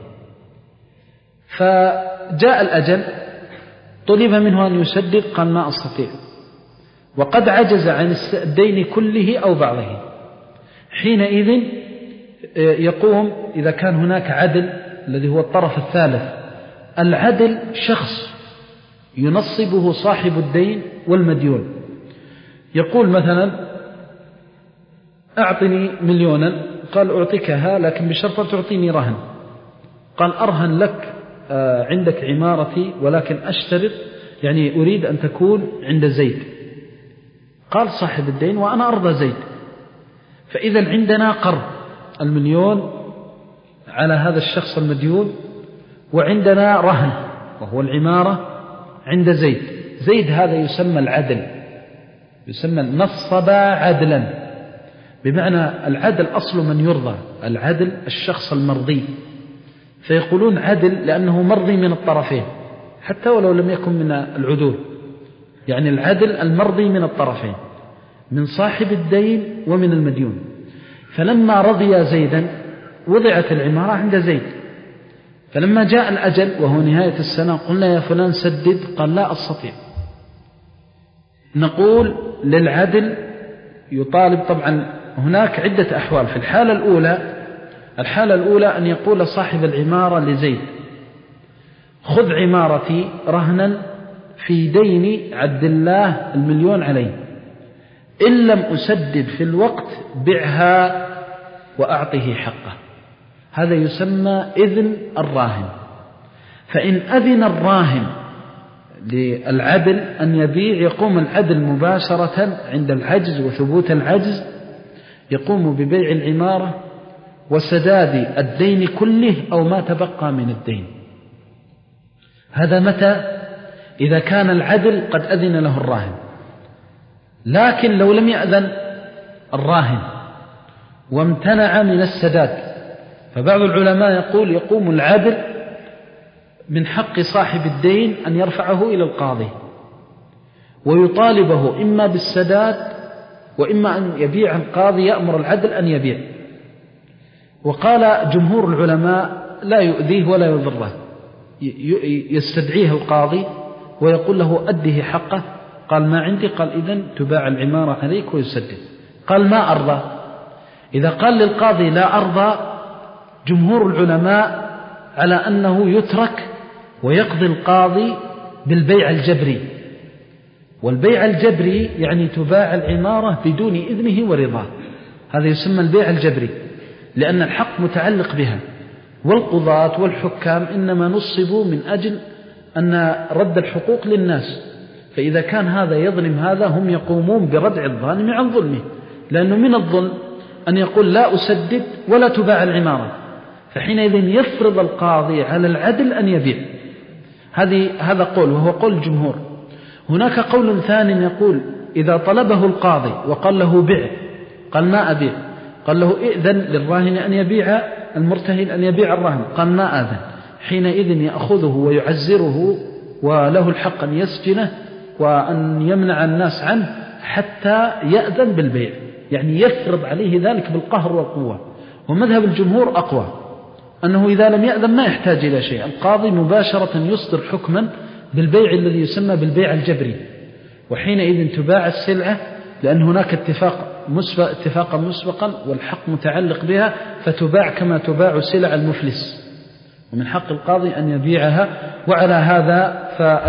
فجاء الأجل طلب منه أن يسدد، قال ما أستطيع، وقد عجز عن الدين كله أو بعضه. حينئذ يقوم، إذا كان هناك عدل الذي هو الطرف الثالث، العدل شخص ينصبه صاحب الدين والمديون، يقول مثلا أعطني مليونا، قال أعطيكها لكن بشرط تعطيني رهن، قال أرهن لك عندك عمارتي ولكن أشترط، يعني أريد أن تكون عند زيد. قال صاحب الدين وأنا أرضى زيد. فإذا عندنا قرض المليون على هذا الشخص المديون، وعندنا رهن وهو العمارة عند زيد. زيد هذا يسمى العدل، يسمى نصب عدلا، بمعنى العدل أصل من يرضى، العدل الشخص المرضي، فيقولون عدل لأنه مرضي من الطرفين حتى ولو لم يكن من العدول، يعني العدل المرضي من الطرفين، من صاحب الدين ومن المديون. فلما رضي زيدا وضعت العمارة عند زيد، فلما جاء الأجل وهو نهاية السنة قلنا يا فلان سدد، قال لا أستطيع. نقول للعدل يطالب. طبعا هناك عدة أحوال. في الحالة الأولى الحالة الأولى أن يقول صاحب العمارة لزيد: خذ عمارتي رهنا في دين عبد الله المليون عليه، إن لم أسدد في الوقت بعها وأعطه حقه. هذا يسمى إذن الراهن. فإن أذن الراهن للعدل أن يبيع، يقوم العدل مباشرة عند العجز وثبوت العجز، يقوم ببيع العمارة وسداد الدين كله أو ما تبقى من الدين. هذا متى؟ إذا كان العدل قد أذن له الراهن. لكن لو لم يأذن الراهن وامتنع من السداد، فبعض العلماء يقول يقوم العدل من حق صاحب الدين أن يرفعه إلى القاضي ويطالبه إما بالسداد وإما أن يبيع. القاضي يأمر العدل أن يبيع. وقال جمهور العلماء لا يؤذيه ولا يضره، يستدعيه القاضي ويقول له أده حقه. قال ما عندي، قال إذن تباع العمارة عليك ويسدد. قال ما أرضى. إذا قال للقاضي لا أرضى، جمهور العلماء على أنه يترك ويقضي القاضي بالبيع الجبري. والبيع الجبري يعني تباع العمارة بدون إذنه ورضاه. هذا يسمى البيع الجبري، لأن الحق متعلق بها. والقضاة والحكام إنما نصبوا من أجل أن رد الحقوق للناس، فإذا كان هذا يظلم هذا هم يقومون بردع الظالم عن ظلمه. لأنه من الظلم أن يقول لا أسدد ولا تباع العمارة، فحينئذ يفرض القاضي على العدل أن يبيع. هذه هذا قول وهو قول الجمهور. هناك قول ثاني يقول إذا طلبه القاضي وقال له بيع، قال ما أبيع، قال له إذن للراهن أن يبيع، المرتهن أن يبيع الراهن، قال ما آذن، حينئذ يأخذه ويعزره وله الحق أن يسجنه وأن يمنع الناس عنه حتى يأذن بالبيع، يعني يفرض عليه ذلك بالقهر والقوة. ومذهب الجمهور أقوى، أنه إذا لم يأذن ما يحتاج إلى شيء، القاضي مباشرة يصدر حكما بالبيع الذي يسمى بالبيع الجبري، وحينئذ تباع السلعة، لأن هناك اتفاق مسبق اتفاقا مسبقا والحق متعلق بها، فتباع كما تباع سلع المفلس، ومن حق القاضي أن يبيعها. وعلى هذا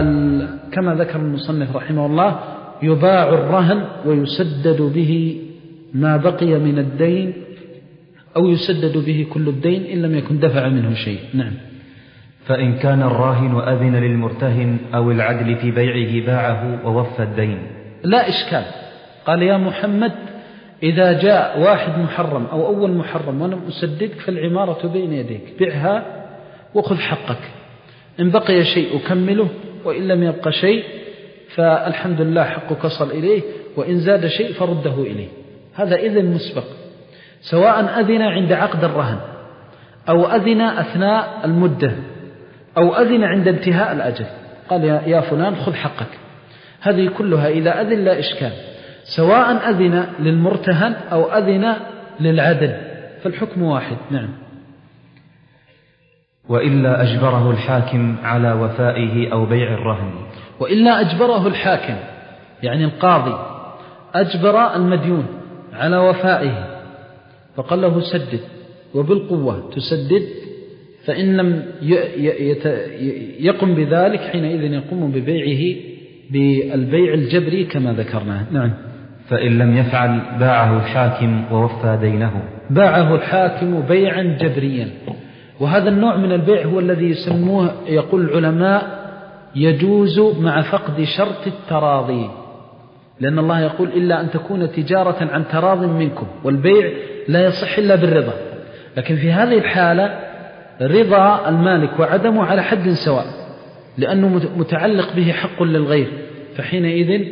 فكما ذكر المصنف رحمه الله يباع الرهن ويسدد به ما بقي من الدين، أو يسدد به كل الدين إن لم يكن دفع منه شيء. نعم. فإن كان الراهن أذن للمرتهن أو العدل في بيعه باعه ووفى الدين لا إشكال. قال يا محمد إذا جاء واحد محرم أو أول محرم ولم أسددك فالعمارة بين يديك، بيعها وخذ حقك، إن بقي شيء أكمله، وإن لم يبقى شيء فالحمد لله حقك صل إليه، وإن زاد شيء فرده إليه. هذا إذن مسبق، سواء أذن عند عقد الرهن أو أذن أثناء المدة أو أذن عند انتهاء الأجل، قال يا فلان خذ حقك. هذه كلها إذا أذن لا إشكال، سواء أذن للمرتهن أو أذن للعدل فالحكم واحد. نعم. وإلا أجبره الحاكم على وفائه أو بيع الرهن. وإلا أجبره الحاكم، يعني القاضي أجبر المديون على وفائه فقال له سدد، وبالقوة تسدد، فإن لم يقم بذلك حينئذ يقوم ببيعه بالبيع الجبري كما ذكرنا. نعم. فإن لم يفعل باعه الحاكم ووفى دينه. باعه الحاكم بيعا جبريا، وهذا النوع من البيع هو الذي يسموه يقول العلماء يجوز مع فقد شرط التراضي، لأن الله يقول إلا أن تكون تجارة عن تراض منكم، والبيع لا يصح إلا بالرضا. لكن في هذه الحالة رضا المالك وعدمه على حد سواء، لأنه متعلق به حق للغير، فحينئذ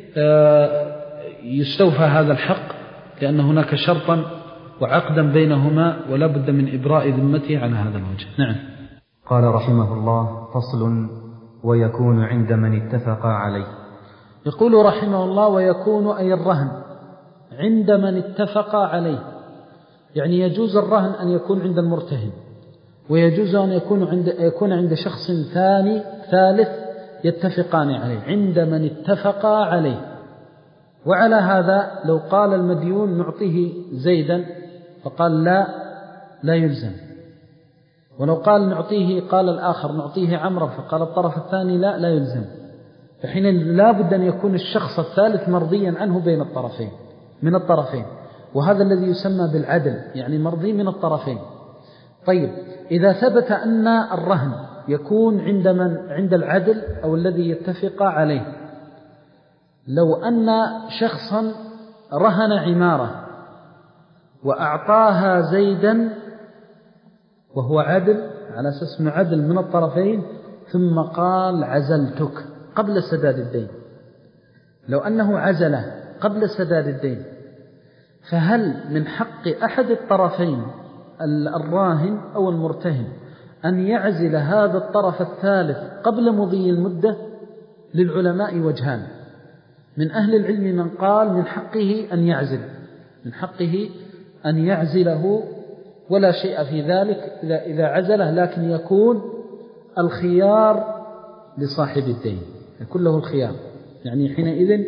يستوفى هذا الحق لأن هناك شرطا وعقدا بينهما ولا بد من إبراء ذمته على هذا الوجه. نعم. قال رحمه الله: فصل: ويكون عند من اتفق عليه. يقول رحمه الله: ويكون أي الرهن عند من اتفق عليه، يعني يجوز الرهن أن يكون عند المرتهن، ويجوز أن يكون عند يكون عند شخص ثاني ثالث يتفقان عليه، عند من اتفق عليه. وعلى هذا لو قال المديون نعطيه زيدا فقال لا لا يلزم، ولو قال نعطيه قال الآخر نعطيه عمرو فقال الطرف الثاني لا لا يلزم، فحين لا بد أن يكون الشخص الثالث مرضيا عنه بين الطرفين من الطرفين، وهذا الذي يسمى بالعدل، يعني مرضي من الطرفين. طيب إذا ثبت أن الرهن يكون عند من عند العدل أو الذي يتفق عليه، لو أن شخصا رهن عمارة وأعطاها زيدا وهو عدل على أساس أنه عدل من الطرفين، ثم قال عزلتك قبل سداد الدين، لو أنه عزله قبل سداد الدين، فهل من حق أحد الطرفين الراهن أو المرتهن أن يعزل هذا الطرف الثالث قبل مضي المدة؟ للعلماء وجهان، من أهل العلم من قال من حقه أن يعزل، من حقه أن يعزله ولا شيء في ذلك إذا, إذا عزله، لكن يكون الخيار لصاحب الدين، يكون له الخيار، يعني حينئذ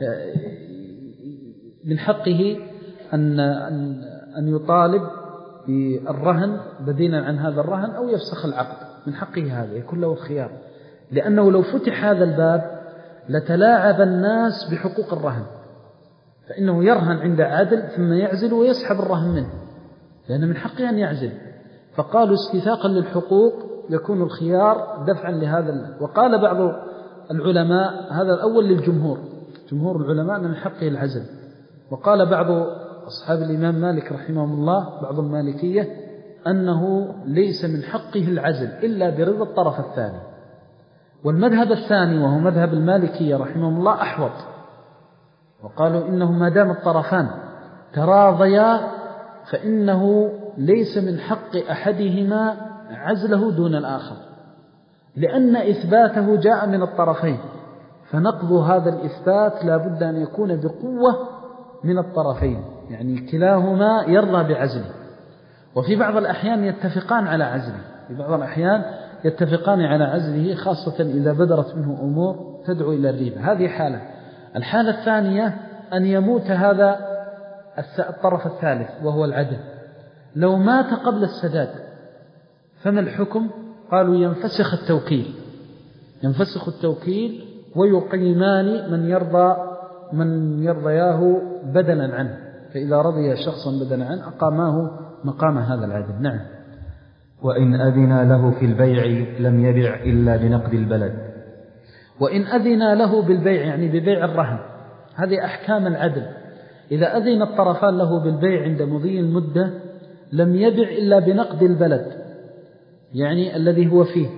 من حقه أن, أن, أن يطالب بالرهن بديلا عن هذا الرهن أو يفسخ العقد، من حقه هذا، يكون له الخيار، لأنه لو فتح هذا الباب لتلاعب الناس بحقوق الرهن، فإنه يرهن عند عدل ثم يعزل ويسحب الرهن منه، لأن من حقه أن يعزل، فقالوا استيثاقا للحقوق يكون الخيار دفعا لهذا. وقال بعض العلماء هذا الأول للجمهور، جمهور العلماء أن من حقه العزل، وقال بعض أصحاب الإمام مالك رحمه الله بعض المالكية أنه ليس من حقه العزل إلا برضا الطرف الثاني. والمذهب الثاني وهو مذهب المالكية رحمه الله أحوط، وقالوا إنه ما دام الطرفان تراضيا فإنه ليس من حق أحدهما عزله دون الآخر، لأن إثباته جاء من الطرفين، فنقض هذا الإثبات لا بد أن يكون بقوة من الطرفين، يعني كلاهما يرضى بعزله، وفي بعض الأحيان يتفقان على عزله، في بعض الأحيان يتفقان على عزله، خاصة إذا بدرت منه أمور تدعو إلى الريبة، هذه حالة. الحالة الثانية أن يموت هذا الطرف الثالث وهو العدل، لو مات قبل السداد فما الحكم؟ قالوا ينفسخ التوكيل، ينفسخ التوكيل ويقيمان من يرضى من يرضياه بدلا عنه، فإذا رضي شخصا بدلا عنه أقاماه مقام هذا العدل. نعم. وإن أذن له في البيع لم يبع إلا بنقد البلد. وإن أذن له بالبيع يعني ببيع الرهن، هذه أحكام العدل، إذا أذن الطرفان له بالبيع عند مضي المدة لم يبع إلا بنقد البلد، يعني الذي هو فيه.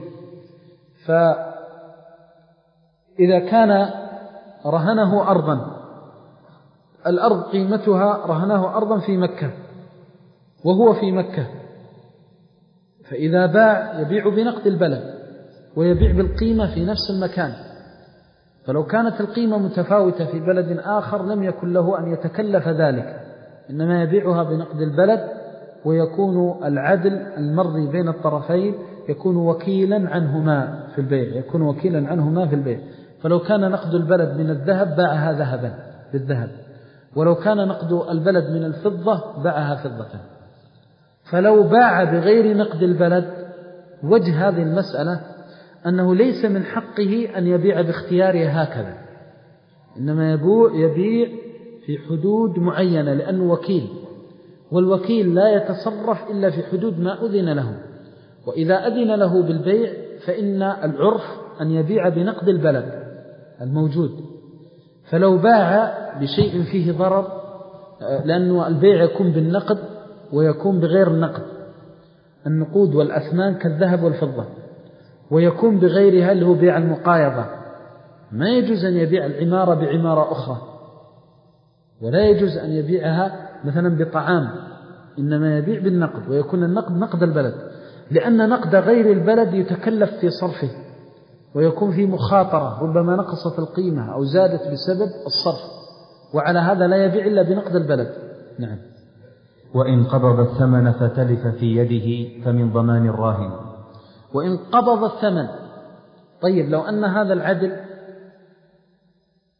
فإذا كان رهنه أرضا، الأرض قيمتها رهنه أرضا في مكة وهو في مكة، فإذا باع يبيع بنقد البلد ويبيع بالقيمة في نفس المكان، فلو كانت القيمة متفاوتة في بلد آخر لم يكن له أن يتكلف ذلك، إنما يبيعها بنقد البلد، ويكون العدل المرضي بين الطرفين يكون وكيلا عنهما في البيع، يكون وكيلا عنهما في البيع. فلو كان نقد البلد من الذهب باعها ذهبا بالذهب، ولو كان نقد البلد من الفضة باعها فضة. فلو باع بغير نقد البلد، وجه هذه المسألة أنه ليس من حقه أن يبيع باختياره هكذا، إنما يبيع في حدود معينة لأنه وكيل، والوكيل لا يتصرف إلا في حدود ما أذن له، وإذا أذن له بالبيع فإن العرف أن يبيع بنقد البلد الموجود. فلو باع بشيء فيه ضرر، لأنه البيع يكون بالنقد ويكون بغير النقد، النقود والأثمان كالذهب والفضة، ويكون بغيرها اللي هو بيع المقايضة، ما يجوز أن يبيع العمارة بعمارة أخرى، ولا يجوز أن يبيعها مثلا بطعام، إنما يبيع بالنقد، ويكون النقد نقد البلد، لأن نقد غير البلد يتكلف في صرفه ويكون في مخاطرة، ربما نقصت القيمة أو زادت بسبب الصرف، وعلى هذا لا يبيع إلا بنقد البلد. نعم. وإن قبض الثمن فتلف في يده فمن ضمان الراهن. وإن قبض الثمن، طيب لو أن هذا العدل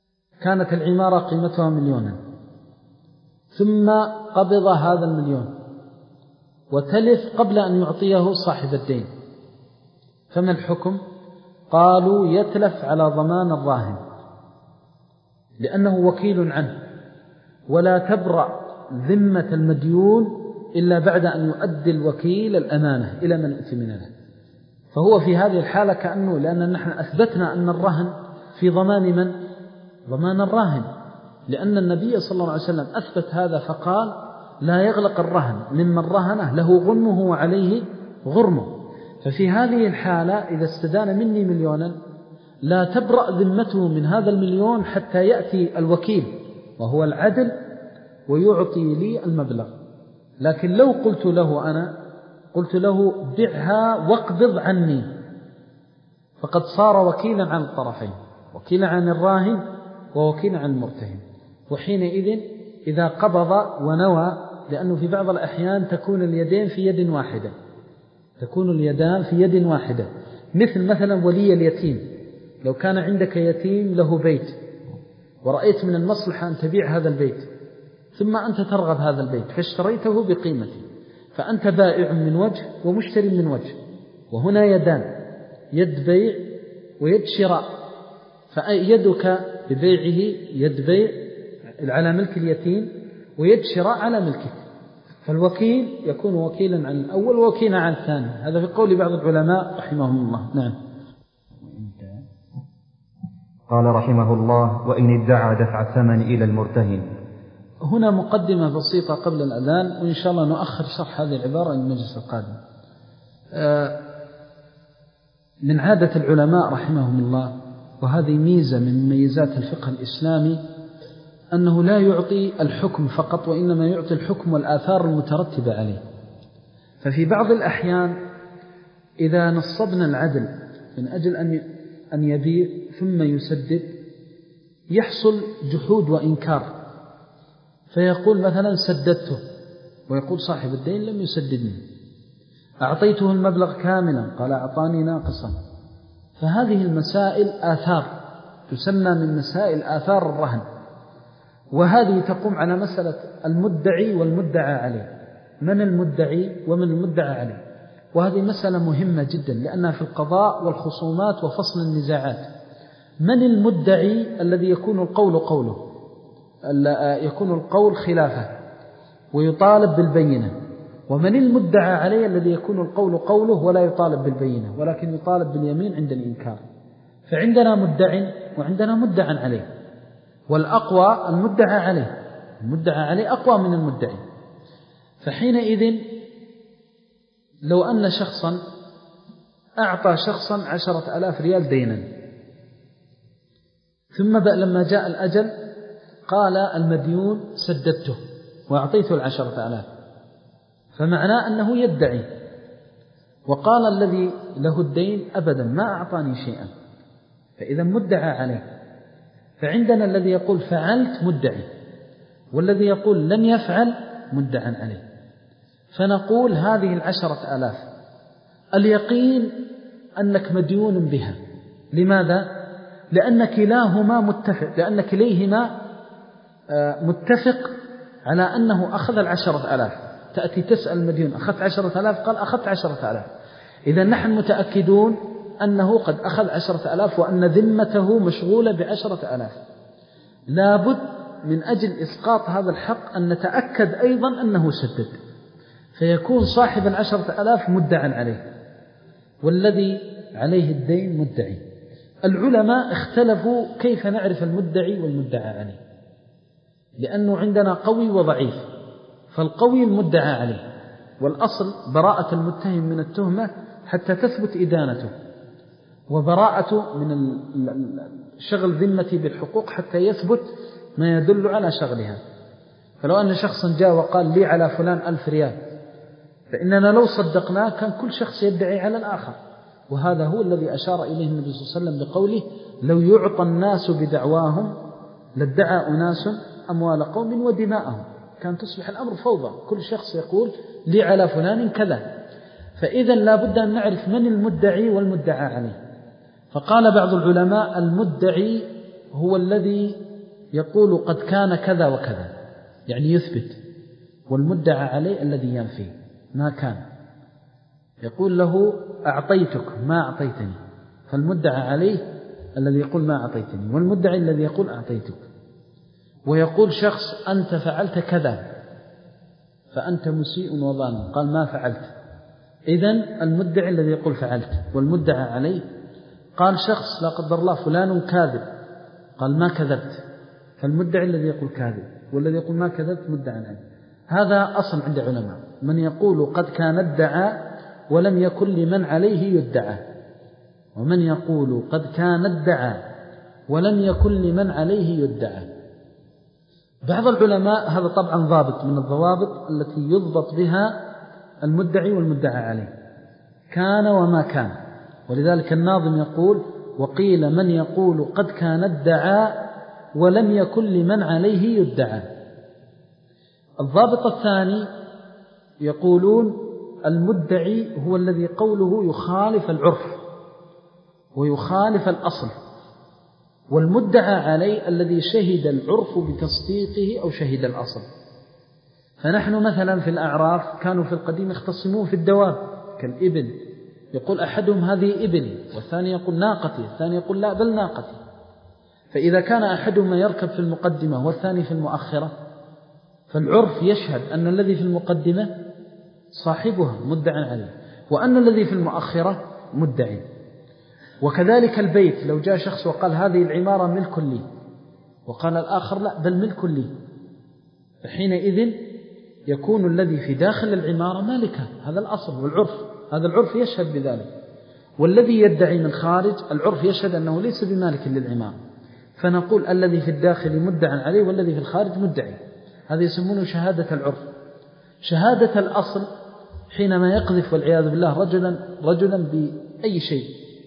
كانت العمارة قيمتها مليونا، ثم قبض هذا المليون وتلف قبل أن يعطيه صاحب الدين، فما الحكم؟ قالوا يتلف على ضمان الراهن لأنه وكيل عنه، ولا تبرأ ذمة المديون إلا بعد أن يؤدي الوكيل الأمانة إلى من ائتمن له. فهو في هذه الحالة كأنه، لأن نحن أثبتنا أن الرهن في ضمان من؟ ضمان الراهن، لأن النبي صلى الله عليه وسلم أثبت هذا فقال لا يغلق الرهن ممن رهنه له غنمه وعليه غرمه. ففي هذه الحالة إذا استدان مني مليونا لا تبرأ ذمته من هذا المليون حتى يأتي الوكيل وهو العدل ويعطي لي المبلغ. لكن لو قلت له أنا قلت له بعها واقبض عني، فقد صار وكيلا عن الطرفين، وكيلا عن الراهن ووكيلا عن المرتهن. وحينئذ إذا قبض ونوى، لأنه في بعض الأحيان تكون اليدين في يد واحدة، تكون اليدان في يد واحدة، مثل مثلا ولي اليتيم. لو كان عندك يتيم له بيت ورأيت من المصلحة أن تبيع هذا البيت، ثم أنت ترغب هذا البيت فاشتريته بقيمته، فأنت بائع من وجه ومشتري من وجه، وهنا يدان، يد بيع ويد شراء، فيدك ببيعه يد بيع على ملك اليتيم ويد شراء على ملكك، فالوكيل يكون وكيلا عن الأول ووكيلا عن الثاني. هذا في قول بعض العلماء رحمهم الله. نعم. قال رحمه الله: وإن ادعى دفع الثمن إلى المرتهن. هنا مقدمة بسيطة قبل الأذان، وإن شاء الله نؤخر شرح هذه العبارة للمجلس القادم. من عادة العلماء رحمهم الله، وهذه ميزة من ميزات الفقه الإسلامي، أنه لا يعطي الحكم فقط، وإنما يعطي الحكم والآثار المترتبة عليه. ففي بعض الأحيان إذا نصبنا العدل من أجل أن يبيع ثم يسدد، يحصل جحود وإنكار، فيقول مثلا سددته، ويقول صاحب الدين لم يسددني، أعطيته المبلغ كاملا قال أعطاني ناقصا. فهذه المسائل آثار تسمى من مسائل آثار الرهن، وهذه تقوم على مسألة المدعي والمدعى عليه، من المدعي ومن المدعى عليه. وهذه مسألة مهمة جدا، لأنها في القضاء والخصومات وفصل النزاعات. من المدعي الذي يكون القول قوله، يكون القول خلافه ويطالب بالبينة، ومن المدعى عليه الذي يكون القول قوله ولا يطالب بالبينة ولكن يطالب باليمين عند الإنكار. فعندنا مدع وعندنا مدعى عليه، والأقوى المدعى عليه، المدعى عليه أقوى من المدعي. فحينئذ لو أن شخصا أعطى شخصا عشرة آلاف ريال دينا، ثم لما جاء الأجل قال المديون سددته وأعطيته العشرة آلاف، فمعناه أنه يدعي، وقال الذي له الدين أبدا ما أعطاني شيئا، فإذا مدعى عليه. فعندنا الذي يقول فعلت مدعي، والذي يقول لم يفعل مدعى عليه. فنقول هذه العشرة آلاف اليقين أنك مديون بها. لماذا؟ لأن كلاهما متفق، لأن كليهما متفق على أنه أخذ العشرة آلاف. تأتي تسأل المديون أخذت عشرة آلاف؟ قال أخذت عشرة آلاف. إذا نحن متأكدون أنه قد أخذ عشرة آلاف وأن ذمته مشغولة بعشرة آلاف. لابد من أجل إسقاط هذا الحق أن نتأكد أيضا أنه سدد، فيكون صاحب العشرة آلاف مدعى عليه والذي عليه الدين مدعي. العلماء اختلفوا كيف نعرف المدعي والمدعى عليه، لأنه عندنا قوي وضعيف. فالقوي المدعى عليه، والأصل براءة المتهم من التهمة حتى تثبت إدانته، وبراءة من شغل ذمتي بالحقوق حتى يثبت ما يدل على شغلها. فلو أن شخصا جاء وقال لي على فلان ألف ريال، فإننا لو صدقناه كان كل شخص يدعي على الآخر. وهذا هو الذي أشار إليه النبي صلى الله عليه وسلم بقوله لو يعطى الناس بدعواهم لادعى أناس أموال قوم ودماءهم، كان تصبح الأمر فوضى، كل شخص يقول لي على فلان كذا. فإذا لا بد أن نعرف من المدعي والمدعى عليه. فقال بعض العلماء المدعي هو الذي يقول قد كان كذا وكذا، يعني يثبت، والمدعى عليه الذي ينفي ما كان. يقول له أعطيتك ما أعطيتني، فالمدعى عليه الذي يقول ما أعطيتني، والمدعي الذي يقول أعطيتك. ويقول شخص أنت فعلت كذا فأنت مسيء وظالم، قال ما فعلت، إذن المدعي الذي يقول فعلت، والمدعى عليه. قال شخص لا قدر الله فلان كاذب، قال ما كذبت، فالمدعي الذي يقول كاذب، والذي يقول ما كذبت مدعى عليه. هذا أصل عند علماء، من يقول قد كان ادعى ولم يكن لمن عليه يدعى، ومن يقول قد كان ادعى ولم يكن لمن عليه يدعى. بعض العلماء هذا طبعا ضابط من الضوابط التي يضبط بها المدعي والمدعى عليه، كان وما كان. ولذلك الناظم يقول وقيل من يقول قد كان ادعى ولم يكن لمن عليه يدعى. الضابط الثاني يقولون المدعي هو الذي قوله يخالف العرف ويخالف الأصل، والمدعى عليه الذي شهد العرف بتصديقه أو شهد الأصل. فنحن مثلا في الأعراف كانوا في القديم يختصمون في الدواب كالإبل، يقول أحدهم هذه إبلي، والثاني يقول ناقتي، الثاني يقول لا بل ناقتي. فإذا كان أحدهما يركب في المقدمة والثاني في المؤخرة، فالعرف يشهد أن الذي في المقدمة صاحبها مدعى عليه، وأن الذي في المؤخرة مدعي. وكذلك البيت، لو جاء شخص وقال هذه العمارة ملك لي، وقال الآخر لا بل ملك لي، فحينئذ يكون الذي في داخل العمارة مالكا، هذا الأصل والعرف، هذا العرف يشهد بذلك. والذي يدعي من خارج العرف يشهد أنه ليس بمالك للعمارة، فنقول الذي في الداخل مدعى عليه والذي في الخارج مدعي. هذا يسمونه شهادة العرف. شهادة الأصل حينما يقذف والعياذ بالله رجلا رجلا بأي شيء،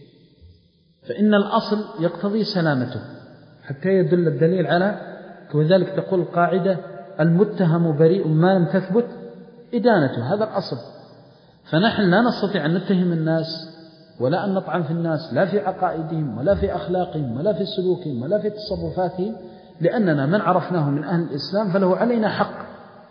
فإن الأصل يقتضي سلامته حتى يدل الدليل على، وذلك تقول القاعدة المتهم بريء ما لم تثبت إدانته، هذا الأصل. فنحن لا نستطيع أن نتهم الناس ولا أن نطعن في الناس، لا في عقائدهم ولا في أخلاقهم ولا في سلوكهم ولا في تصرفاتهم، لأننا من عرفناه من أهل الإسلام فله علينا حق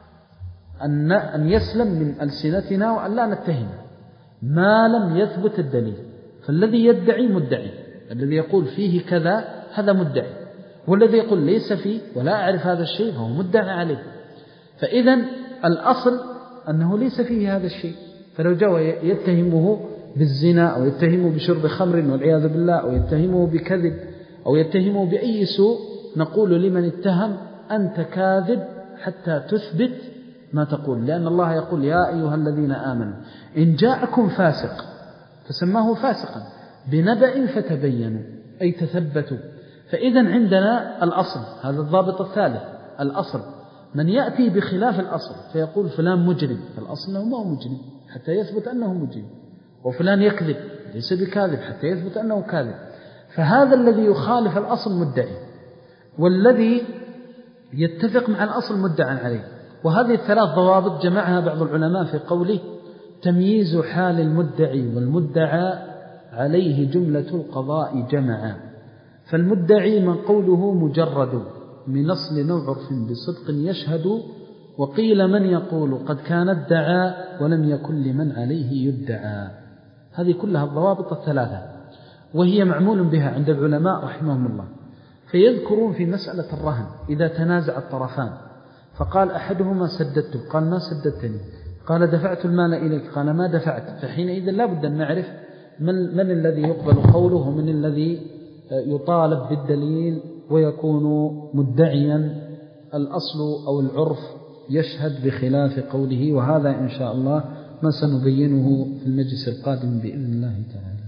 أن أن يسلم من ألسنتنا وأن لا نتهم ما لم يثبت الدليل. فالذي يدعي مدعي، الذي يقول فيه كذا هذا مدعي، والذي يقول ليس فيه ولا أعرف هذا الشيء فهو مدعى عليه. فإذا الأصل أنه ليس فيه هذا الشيء، فلو جاء يتهمه بالزنا أو يتهمه بشرب خمر والعياذ بالله أو يتهمه بكذب أو يتهمه بأي سوء، نقول لمن اتهم أنت كاذب حتى تثبت ما تقول، لأن الله يقول يا أيها الذين آمنوا إن جاءكم فاسق، فسماه فاسقا، بنبأ فتبينوا أي تثبتوا. فإذا عندنا الأصل، هذا الضابط الثالث، الأصل. من يأتي بخلاف الأصل فيقول فلان مجرم، فالأصل أنه ما هو مجرم حتى يثبت أنه مجرم، وفلان يكذب ليس بكاذب حتى يثبت أنه كاذب. فهذا الذي يخالف الأصل مدعي، والذي يتفق مع الأصل مدعى عليه. وهذه الثلاث ضوابط جمعها بعض العلماء في قوله تمييز حال المدعي والمدعى عليه جملة القضاء جمعا. فالمدعي من قوله مجرد من أصل أو عرف بصدق يشهد، وقيل من يقول قد كان ادعى ولم يكن لمن عليه يدعى. هذه كلها الضوابط الثلاثة، وهي معمول بها عند العلماء رحمهم الله. فيذكرون في مسألة الرهن إذا تنازع الطرفان فقال أحدهما سددته، قال ما سددتني، قال دفعت المال إليك، قال ما دفعت، فحينئذ لا بد أن نعرف من, من الذي يقبل قوله ومن الذي يطالب بالدليل ويكون مدعيا الأصل أو العرف يشهد بخلاف قوله. وهذا إن شاء الله ما سنبينه في المجلس القادم بإذن الله تعالى.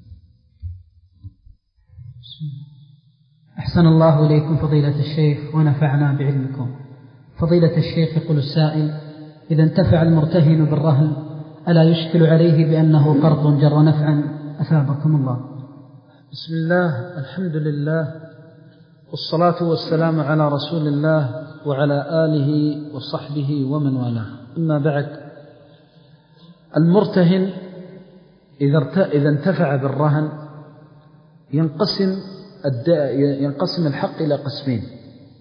أحسن الله إليكم فضيلة الشيخ ونفعنا بعلمكم. فضيلة الشيخ يقول السائل: إذا انتفع المرتهن بالرهن ألا يشكل عليه بأنه قرض جر نفعا؟ أثابكم الله. بسم الله، الحمد لله، والصلاة والسلام على رسول الله وعلى آله وصحبه ومن والاه. أما بعد، المرتهن إذا انتفع بالرهن ينقسم ينقسم الحق إلى قسمين: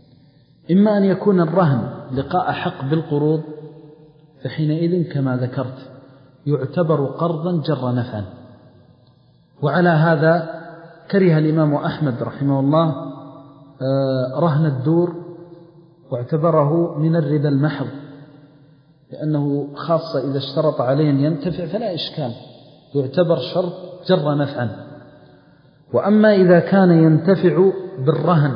إما أن يكون الرهن لقاء حق بالقروض، فحينئذ كما ذكرت يعتبر قرضا جر نفعا. وعلى هذا كره الإمام أحمد رحمه الله رهن الدور واعتبره من الربا المحض، لأنه خاصة إذا اشترط عليه أن ينتفع فلا إشكال، يعتبر شرط جر نفعا. وأما إذا كان ينتفع بالرهن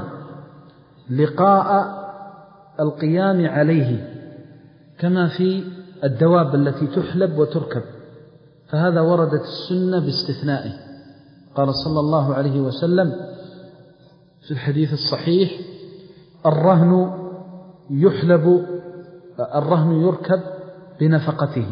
لقاء القيام عليه كما في الدواب التي تحلب وتركب، فهذا وردت السنة باستثنائه. قال صلى الله عليه وسلم في الحديث الصحيح: الرهن يحلب الرهن يركب بنفقته،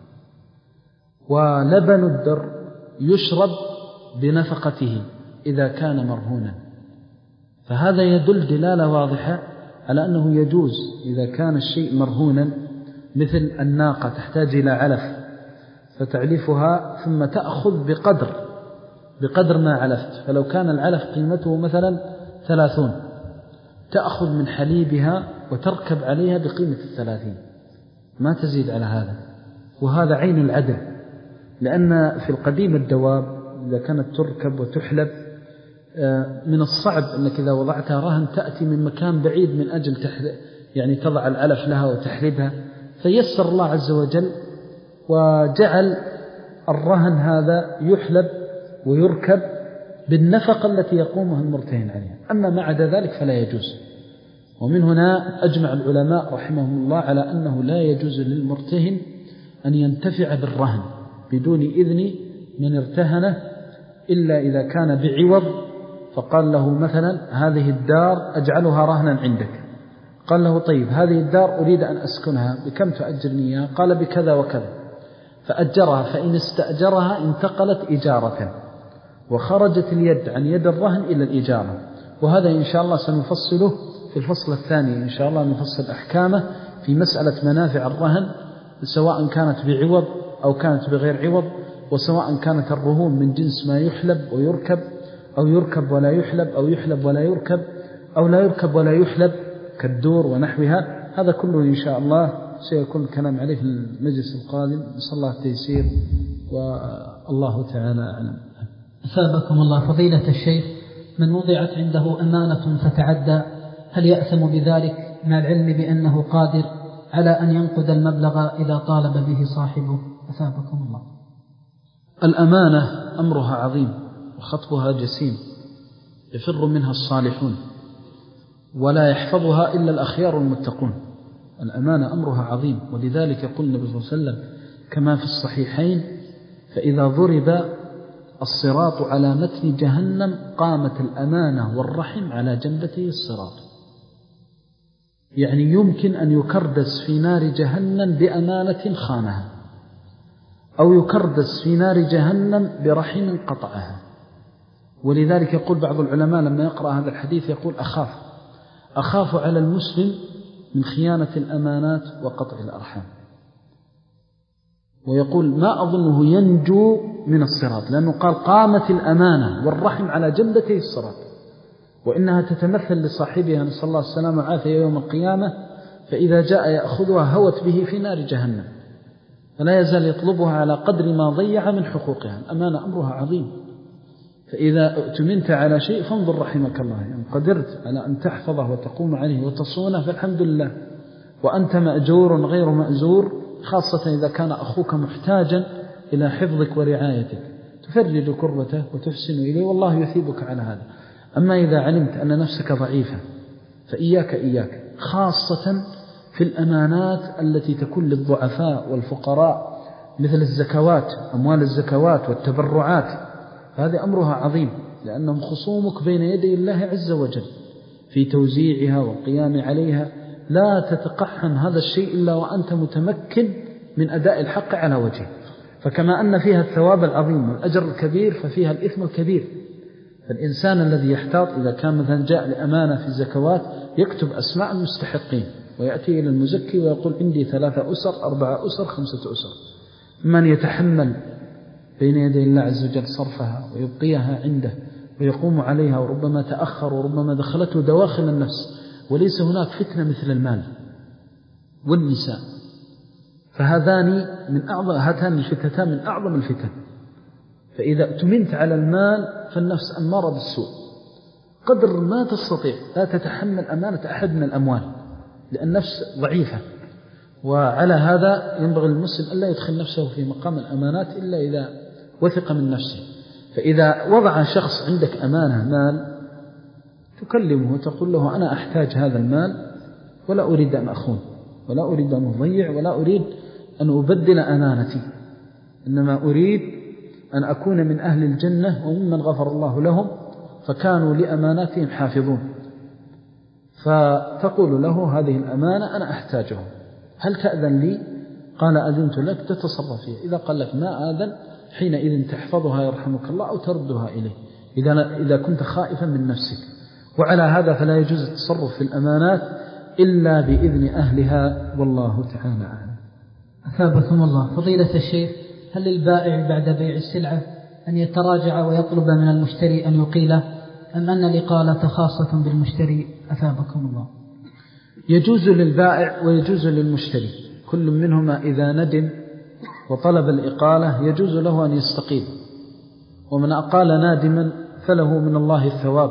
ولبن الدر يشرب بنفقته إذا كان مرهونا. فهذا يدل دلالة واضحة على أنه يجوز إذا كان الشيء مرهونا، مثل الناقة تحتاج إلى علف فتعلفها ثم تأخذ بقدر بقدر ما علفت، فلو كان العلف قيمته مثلا ثلاثون تأخذ من حليبها وتركب عليها بقيمة الثلاثين، ما تزيد على هذا. وهذا عين العدل، لأن في القديم الدواب إذا كانت تركب وتحلب من الصعب أنك إذا وضعتها رهن تأتي من مكان بعيد من أجل يعني تضع العلف لها وتحلبها، فيسر الله عز وجل وجعل الرهن هذا يحلب ويركب بالنفقة التي يقومها المرتهن عليها. أما ما عدا ذلك فلا يجوز. ومن هنا أجمع العلماء رحمهم الله على أنه لا يجوز للمرتهن أن ينتفع بالرهن بدون إذن من ارتهنه، إلا إذا كان بعوض، فقال له مثلا: هذه الدار أجعلها رهنا عندك. قال له: طيب هذه الدار أريد أن أسكنها، بكم تأجرني إياها؟ قال: بكذا وكذا. فأجرها، فإن استأجرها انتقلت إجارة وخرجت اليد عن يد الرهن إلى الإجارة. وهذا إن شاء الله سنفصله في الفصل الثاني، إن شاء الله نفصل أحكامه في مسألة منافع الرهن، سواء كانت بعوض أو كانت بغير عوض، وسواء كانت الرهون من جنس ما يحلب ويركب، أو يركب ولا يحلب، أو يحلب ولا يركب، أو لا يركب ولا يحلب كالدور ونحوها. هذا كله إن شاء الله سيكون الكلام عليه في المجلس القادم، نسأل الله التيسير والله تعالى أعلم. أثابكم الله. فضيلة الشيخ، من وضعت عنده أمانة فتعدى، هل يأثم بذلك مع العلم بأنه قادر على أن ينقذ المبلغ إذا طالب به صاحبه؟ أثابكم الله. الأمانة أمرها عظيم وخطبها جسيم، يفر منها الصالحون ولا يحفظها إلا الأخيار المتقون. الأمانة أمرها عظيم، ولذلك يقول النبي صلى الله عليه وسلم كما في الصحيحين: فإذا ضرب الصراط على متن جهنم قامت الأمانة والرحم على جنبته الصراط. يعني يمكن أن يكردس في نار جهنم بأمانة خانها، أو يكردس في نار جهنم برحم قطعها. ولذلك يقول بعض العلماء لما يقرأ هذا الحديث يقول: أخاف أخاف على المسلم من خيانة الأمانات وقطع الأرحام. ويقول: ما أظنه ينجو من الصراط، لأنه قال قامت الأمانة والرحم على جنبته الصراط، وإنها تتمثل لصاحبها نسأل الله السلامة والعافية يوم القيامة، فإذا جاء يأخذها هوت به في نار جهنم، فلا يزال يطلبها على قدر ما ضيع من حقوقها. الأمانة أمرها عظيم، فإذا اؤتمنت على شيء فانظر رحمك الله، يعني قدرت على أن تحفظه وتقوم عليه وتصونه فالحمد لله، وأنت مأجور غير مأزور، خاصة إذا كان أخوك محتاجا إلى حفظك ورعايتك، تفرج كربته وتحسن إليه، والله يثيبك على هذا. أما إذا علمت أن نفسك ضعيفة فإياك إياك، خاصة في الأمانات التي تكون للضعفاء والفقراء، مثل الزكوات، أموال الزكوات والتبرعات، هذا أمرها عظيم، لأنهم خصومك بين يدي الله عز وجل في توزيعها والقيام عليها. لا تتقحم هذا الشيء إلا وأنت متمكن من أداء الحق على وجهه. فكما أن فيها الثواب العظيم والأجر الكبير ففيها الإثم الكبير. فالإنسان الذي يحتاط إذا كان مثلا جاء لأمانة في الزكوات يكتب أسماء المستحقين ويأتي إلى المزكي ويقول: عندي ثلاثة أسر، أربعة أسر، خمسة أسر. من يتحمل بين يدي الله عز وجل صرفها ويبقيها عنده ويقوم عليها، وربما تأخر وربما دخلته دواخل النفس وليس هناك فتنة مثل المال والنساء، فهذان من أعظم هاتان الفتنتان من أعظم الفتن. فإذا اؤتمنت على المال فالنفس أمارة بالسوء قدر ما تستطيع، لا تتحمل أمانة أحد من الأموال لأن النفس ضعيفة. وعلى هذا ينبغي المسلم ألا يدخل نفسه في مقام الأمانات إلا إذا وثق من نفسه. فإذا وضع شخص عندك أمانة مال تكلمه وتقول له أنا أحتاج هذا المال ولا أريد أن أخون ولا أريد أن أضيع ولا أريد أن أبدل أمانتي، إنما أريد أن أكون من أهل الجنة وممن غفر الله لهم فكانوا لأماناتهم حافظون. فتقول له هذه الأمانة أنا أحتاجها، هل تأذن لي؟ قال أذنت لك، تتصرف فيها. إذا قال لك ما آذن حينئذ تحفظها يرحمك الله أو تردها إليه إذا, إذا كنت خائفا من نفسك. وعلى هذا فلا يجوز التصرف في الأمانات إلا بإذن أهلها، والله تعالى أعلم. أثابكم الله. فضيلة الشيخ، هل للبائع بعد بيع السلعة أن يتراجع ويطلب من المشتري أن يقيله، أم أن الإقالة خاصة بالمشتري؟ أثابكم الله. يجوز للبائع ويجوز للمشتري، كل منهما إذا ندم وطلب الإقالة يجوز له أن يستقيل، ومن أقال نادما فله من الله الثواب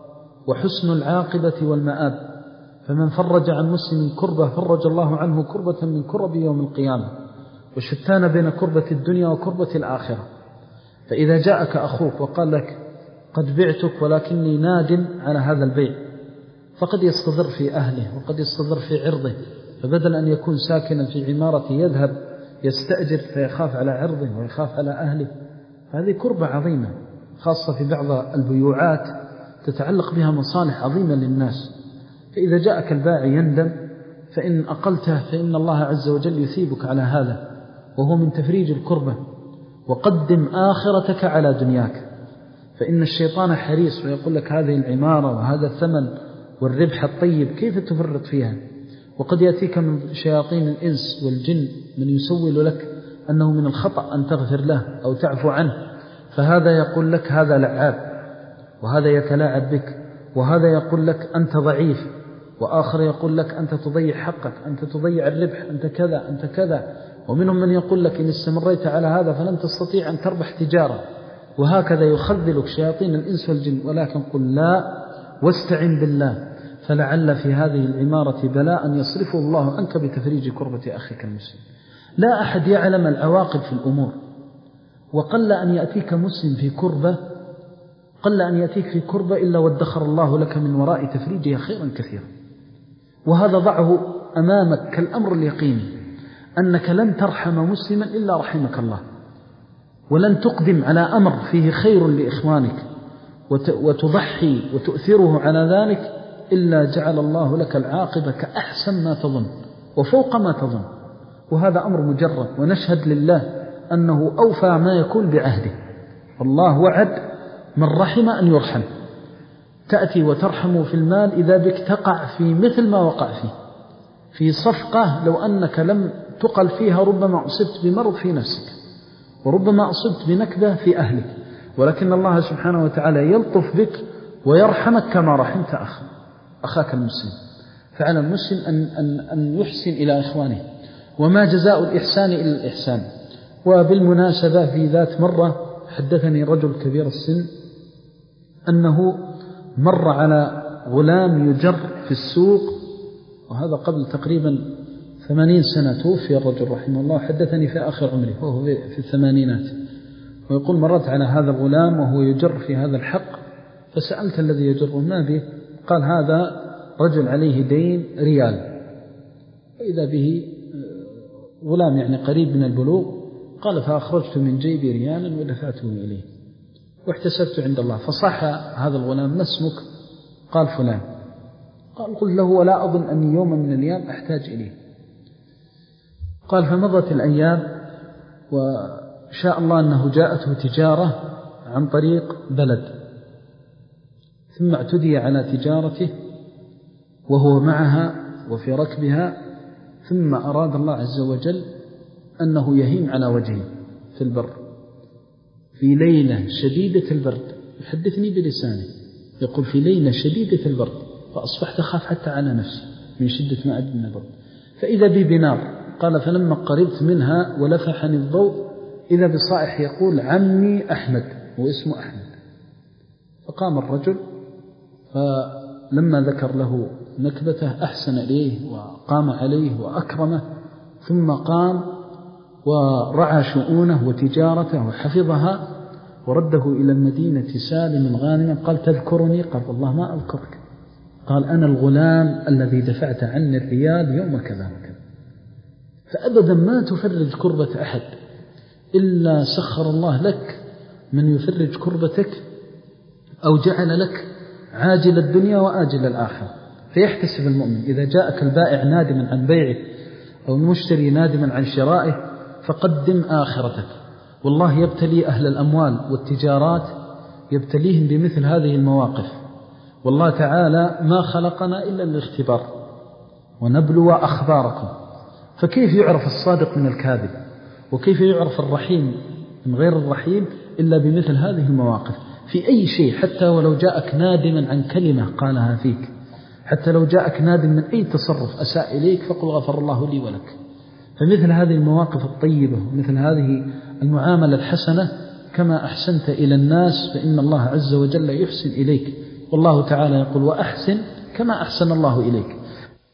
وحسن العاقبة والمآب. فمن فرج عن مسلم كربة فرج الله عنه كربة من كرب يوم القيامة، وشتان بين كربة الدنيا وكربة الآخرة. فإذا جاءك أخوك وقال لك قد بعتك ولكني نادم على هذا البيع، فقد يستضر في أهله وقد يستضر في عرضه، فبدل أن يكون ساكنا في عمارة يذهب يستأجر فيخاف على عرضه ويخاف على أهله. هذه كربة عظيمة، خاصة في بعض البيوعات تتعلق بها مصالح عظيمة للناس. فإذا جاءك البائع يندم فإن أقلته فإن الله عز وجل يثيبك على هذا، وهو من تفريج الكربة. وقدم آخرتك على دنياك، فإن الشيطان حريص ويقول لك هذه العمارة وهذا الثمن والربح الطيب كيف تفرط فيها. وقد يأتيك من شياطين الإنس والجن من يسول لك أنه من الخطأ أن تغفر له أو تعفو عنه، فهذا يقول لك هذا لعاب، وهذا يتلاعب بك، وهذا يقول لك أنت ضعيف، وآخر يقول لك أنت تضيع حقك، أنت تضيع الربح، أنت كذا أنت كذا. ومنهم من يقول لك إن استمريت على هذا فلن تستطيع أن تربح تجارة، وهكذا يخذلك شياطين الإنس والجن. ولكن قل لا واستعن بالله، فلعل في هذه العمارة بلاء يصرفه الله عنك بتفريج كربة أخيك المسلم. لا أحد يعلم العواقب في الأمور، وقل أن يأتيك مسلم في كربة قل أن يأتيك في كربة إلا وادخر الله لك من وراء تفريجها خيرا كثيرا. وهذا ضعه أمامك كالأمر اليقيني، أنك لن ترحم مسلما إلا رحمك الله، ولن تقدم على أمر فيه خير لإخوانك وتضحي وتؤثره على ذلك إلا جعل الله لك العاقبة كأحسن ما تظن وفوق ما تظن. وهذا أمر مجرد، ونشهد لله أنه أوفى ما يكون بعهده. والله وعد من رحم أن يرحم. تأتي وترحم في المال إذا بك تقع في مثل ما وقع فيه، في صفقة لو أنك لم تقل فيها ربما أصبت بمرض في نفسك، وربما أصبت بنكبة في أهلك، ولكن الله سبحانه وتعالى يلطف بك ويرحمك كما رحمت أخ أخاك المسلم. فعلى المسلم أن, أن, أن يحسن إلى إخوانه، وما جزاء الإحسان إلا الإحسان. وبالمناسبة في ذات مرة حدثني رجل كبير السن أنه مر على غلام يجر في السوق، وهذا قبل تقريبا ثمانين سنة توفي الرجل رحمه الله، حدثني في آخر عمره وهو في الثمانينات، ويقول مرت على هذا الغلام وهو يجر في هذا الحق، فسألت الذي يجره ما به، قال هذا رجل عليه دين ريال، وإذا به غلام يعني قريب من البلوغ، قال فأخرجت من جيبي ريالا ودفعته إليه واحتسبت عند الله. فصح هذا الغلام ما اسمك؟ قال فلان. قال قل له ولا أظن أن يوما من الأيام أحتاج إليه. قال فمضت الأيام وشاء الله أنه جاءته تجارة عن طريق بلد، ثم اعتدي على تجارته وهو معها وفي ركبها، ثم أراد الله عز وجل أنه يهيم على وجهه في البر في ليلة شديدة البرد. يحدثني بلسانه، يقول في ليلة شديدة البرد فأصبحت أخاف حتى على نفسي من شدة ما أجد من البرد، فإذا بي بنار. قال فلما قربت منها ولفحني الضوء إذا بصائح يقول عمي أحمد، واسمه أحمد. فقام الرجل، فلما ذكر له نكبته أحسن إليه وقام عليه وأكرمه، ثم قام ورعى شؤونه وتجارته وحفظها ورده إلى المدينة سالما غانما. قال تذكرني؟ قال والله ما أذكرك. قال أنا الغلام الذي دفعت عني الريال يوم كذا وكذا. فأبدا ما تفرج كربة أحد إلا سخر الله لك من يفرج كربتك أو جعل لك عاجل الدنيا وآجل الآخرة. فيحتسب المؤمن إذا جاءك البائع نادما عن بيعه أو المشتري نادما عن شرائه فقدم آخرتك. والله يبتلي أهل الأموال والتجارات، يبتليهم بمثل هذه المواقف. والله تعالى ما خلقنا إلا للاختبار ونبلو أخباركم. فكيف يعرف الصادق من الكاذب؟ وكيف يعرف الرحيم من غير الرحيم إلا بمثل هذه المواقف في أي شيء؟ حتى ولو جاءك نادما عن كلمة قالها فيك، حتى لو جاءك نادم من أي تصرف أساء إليك فقل غفر الله لي ولك. فمثل هذه المواقف الطيبة ومثل هذه المعاملة الحسنة، كما أحسنت إلى الناس فإن الله عز وجل يحسن إليك. والله تعالى يقول وأحسن كما أحسن الله إليك.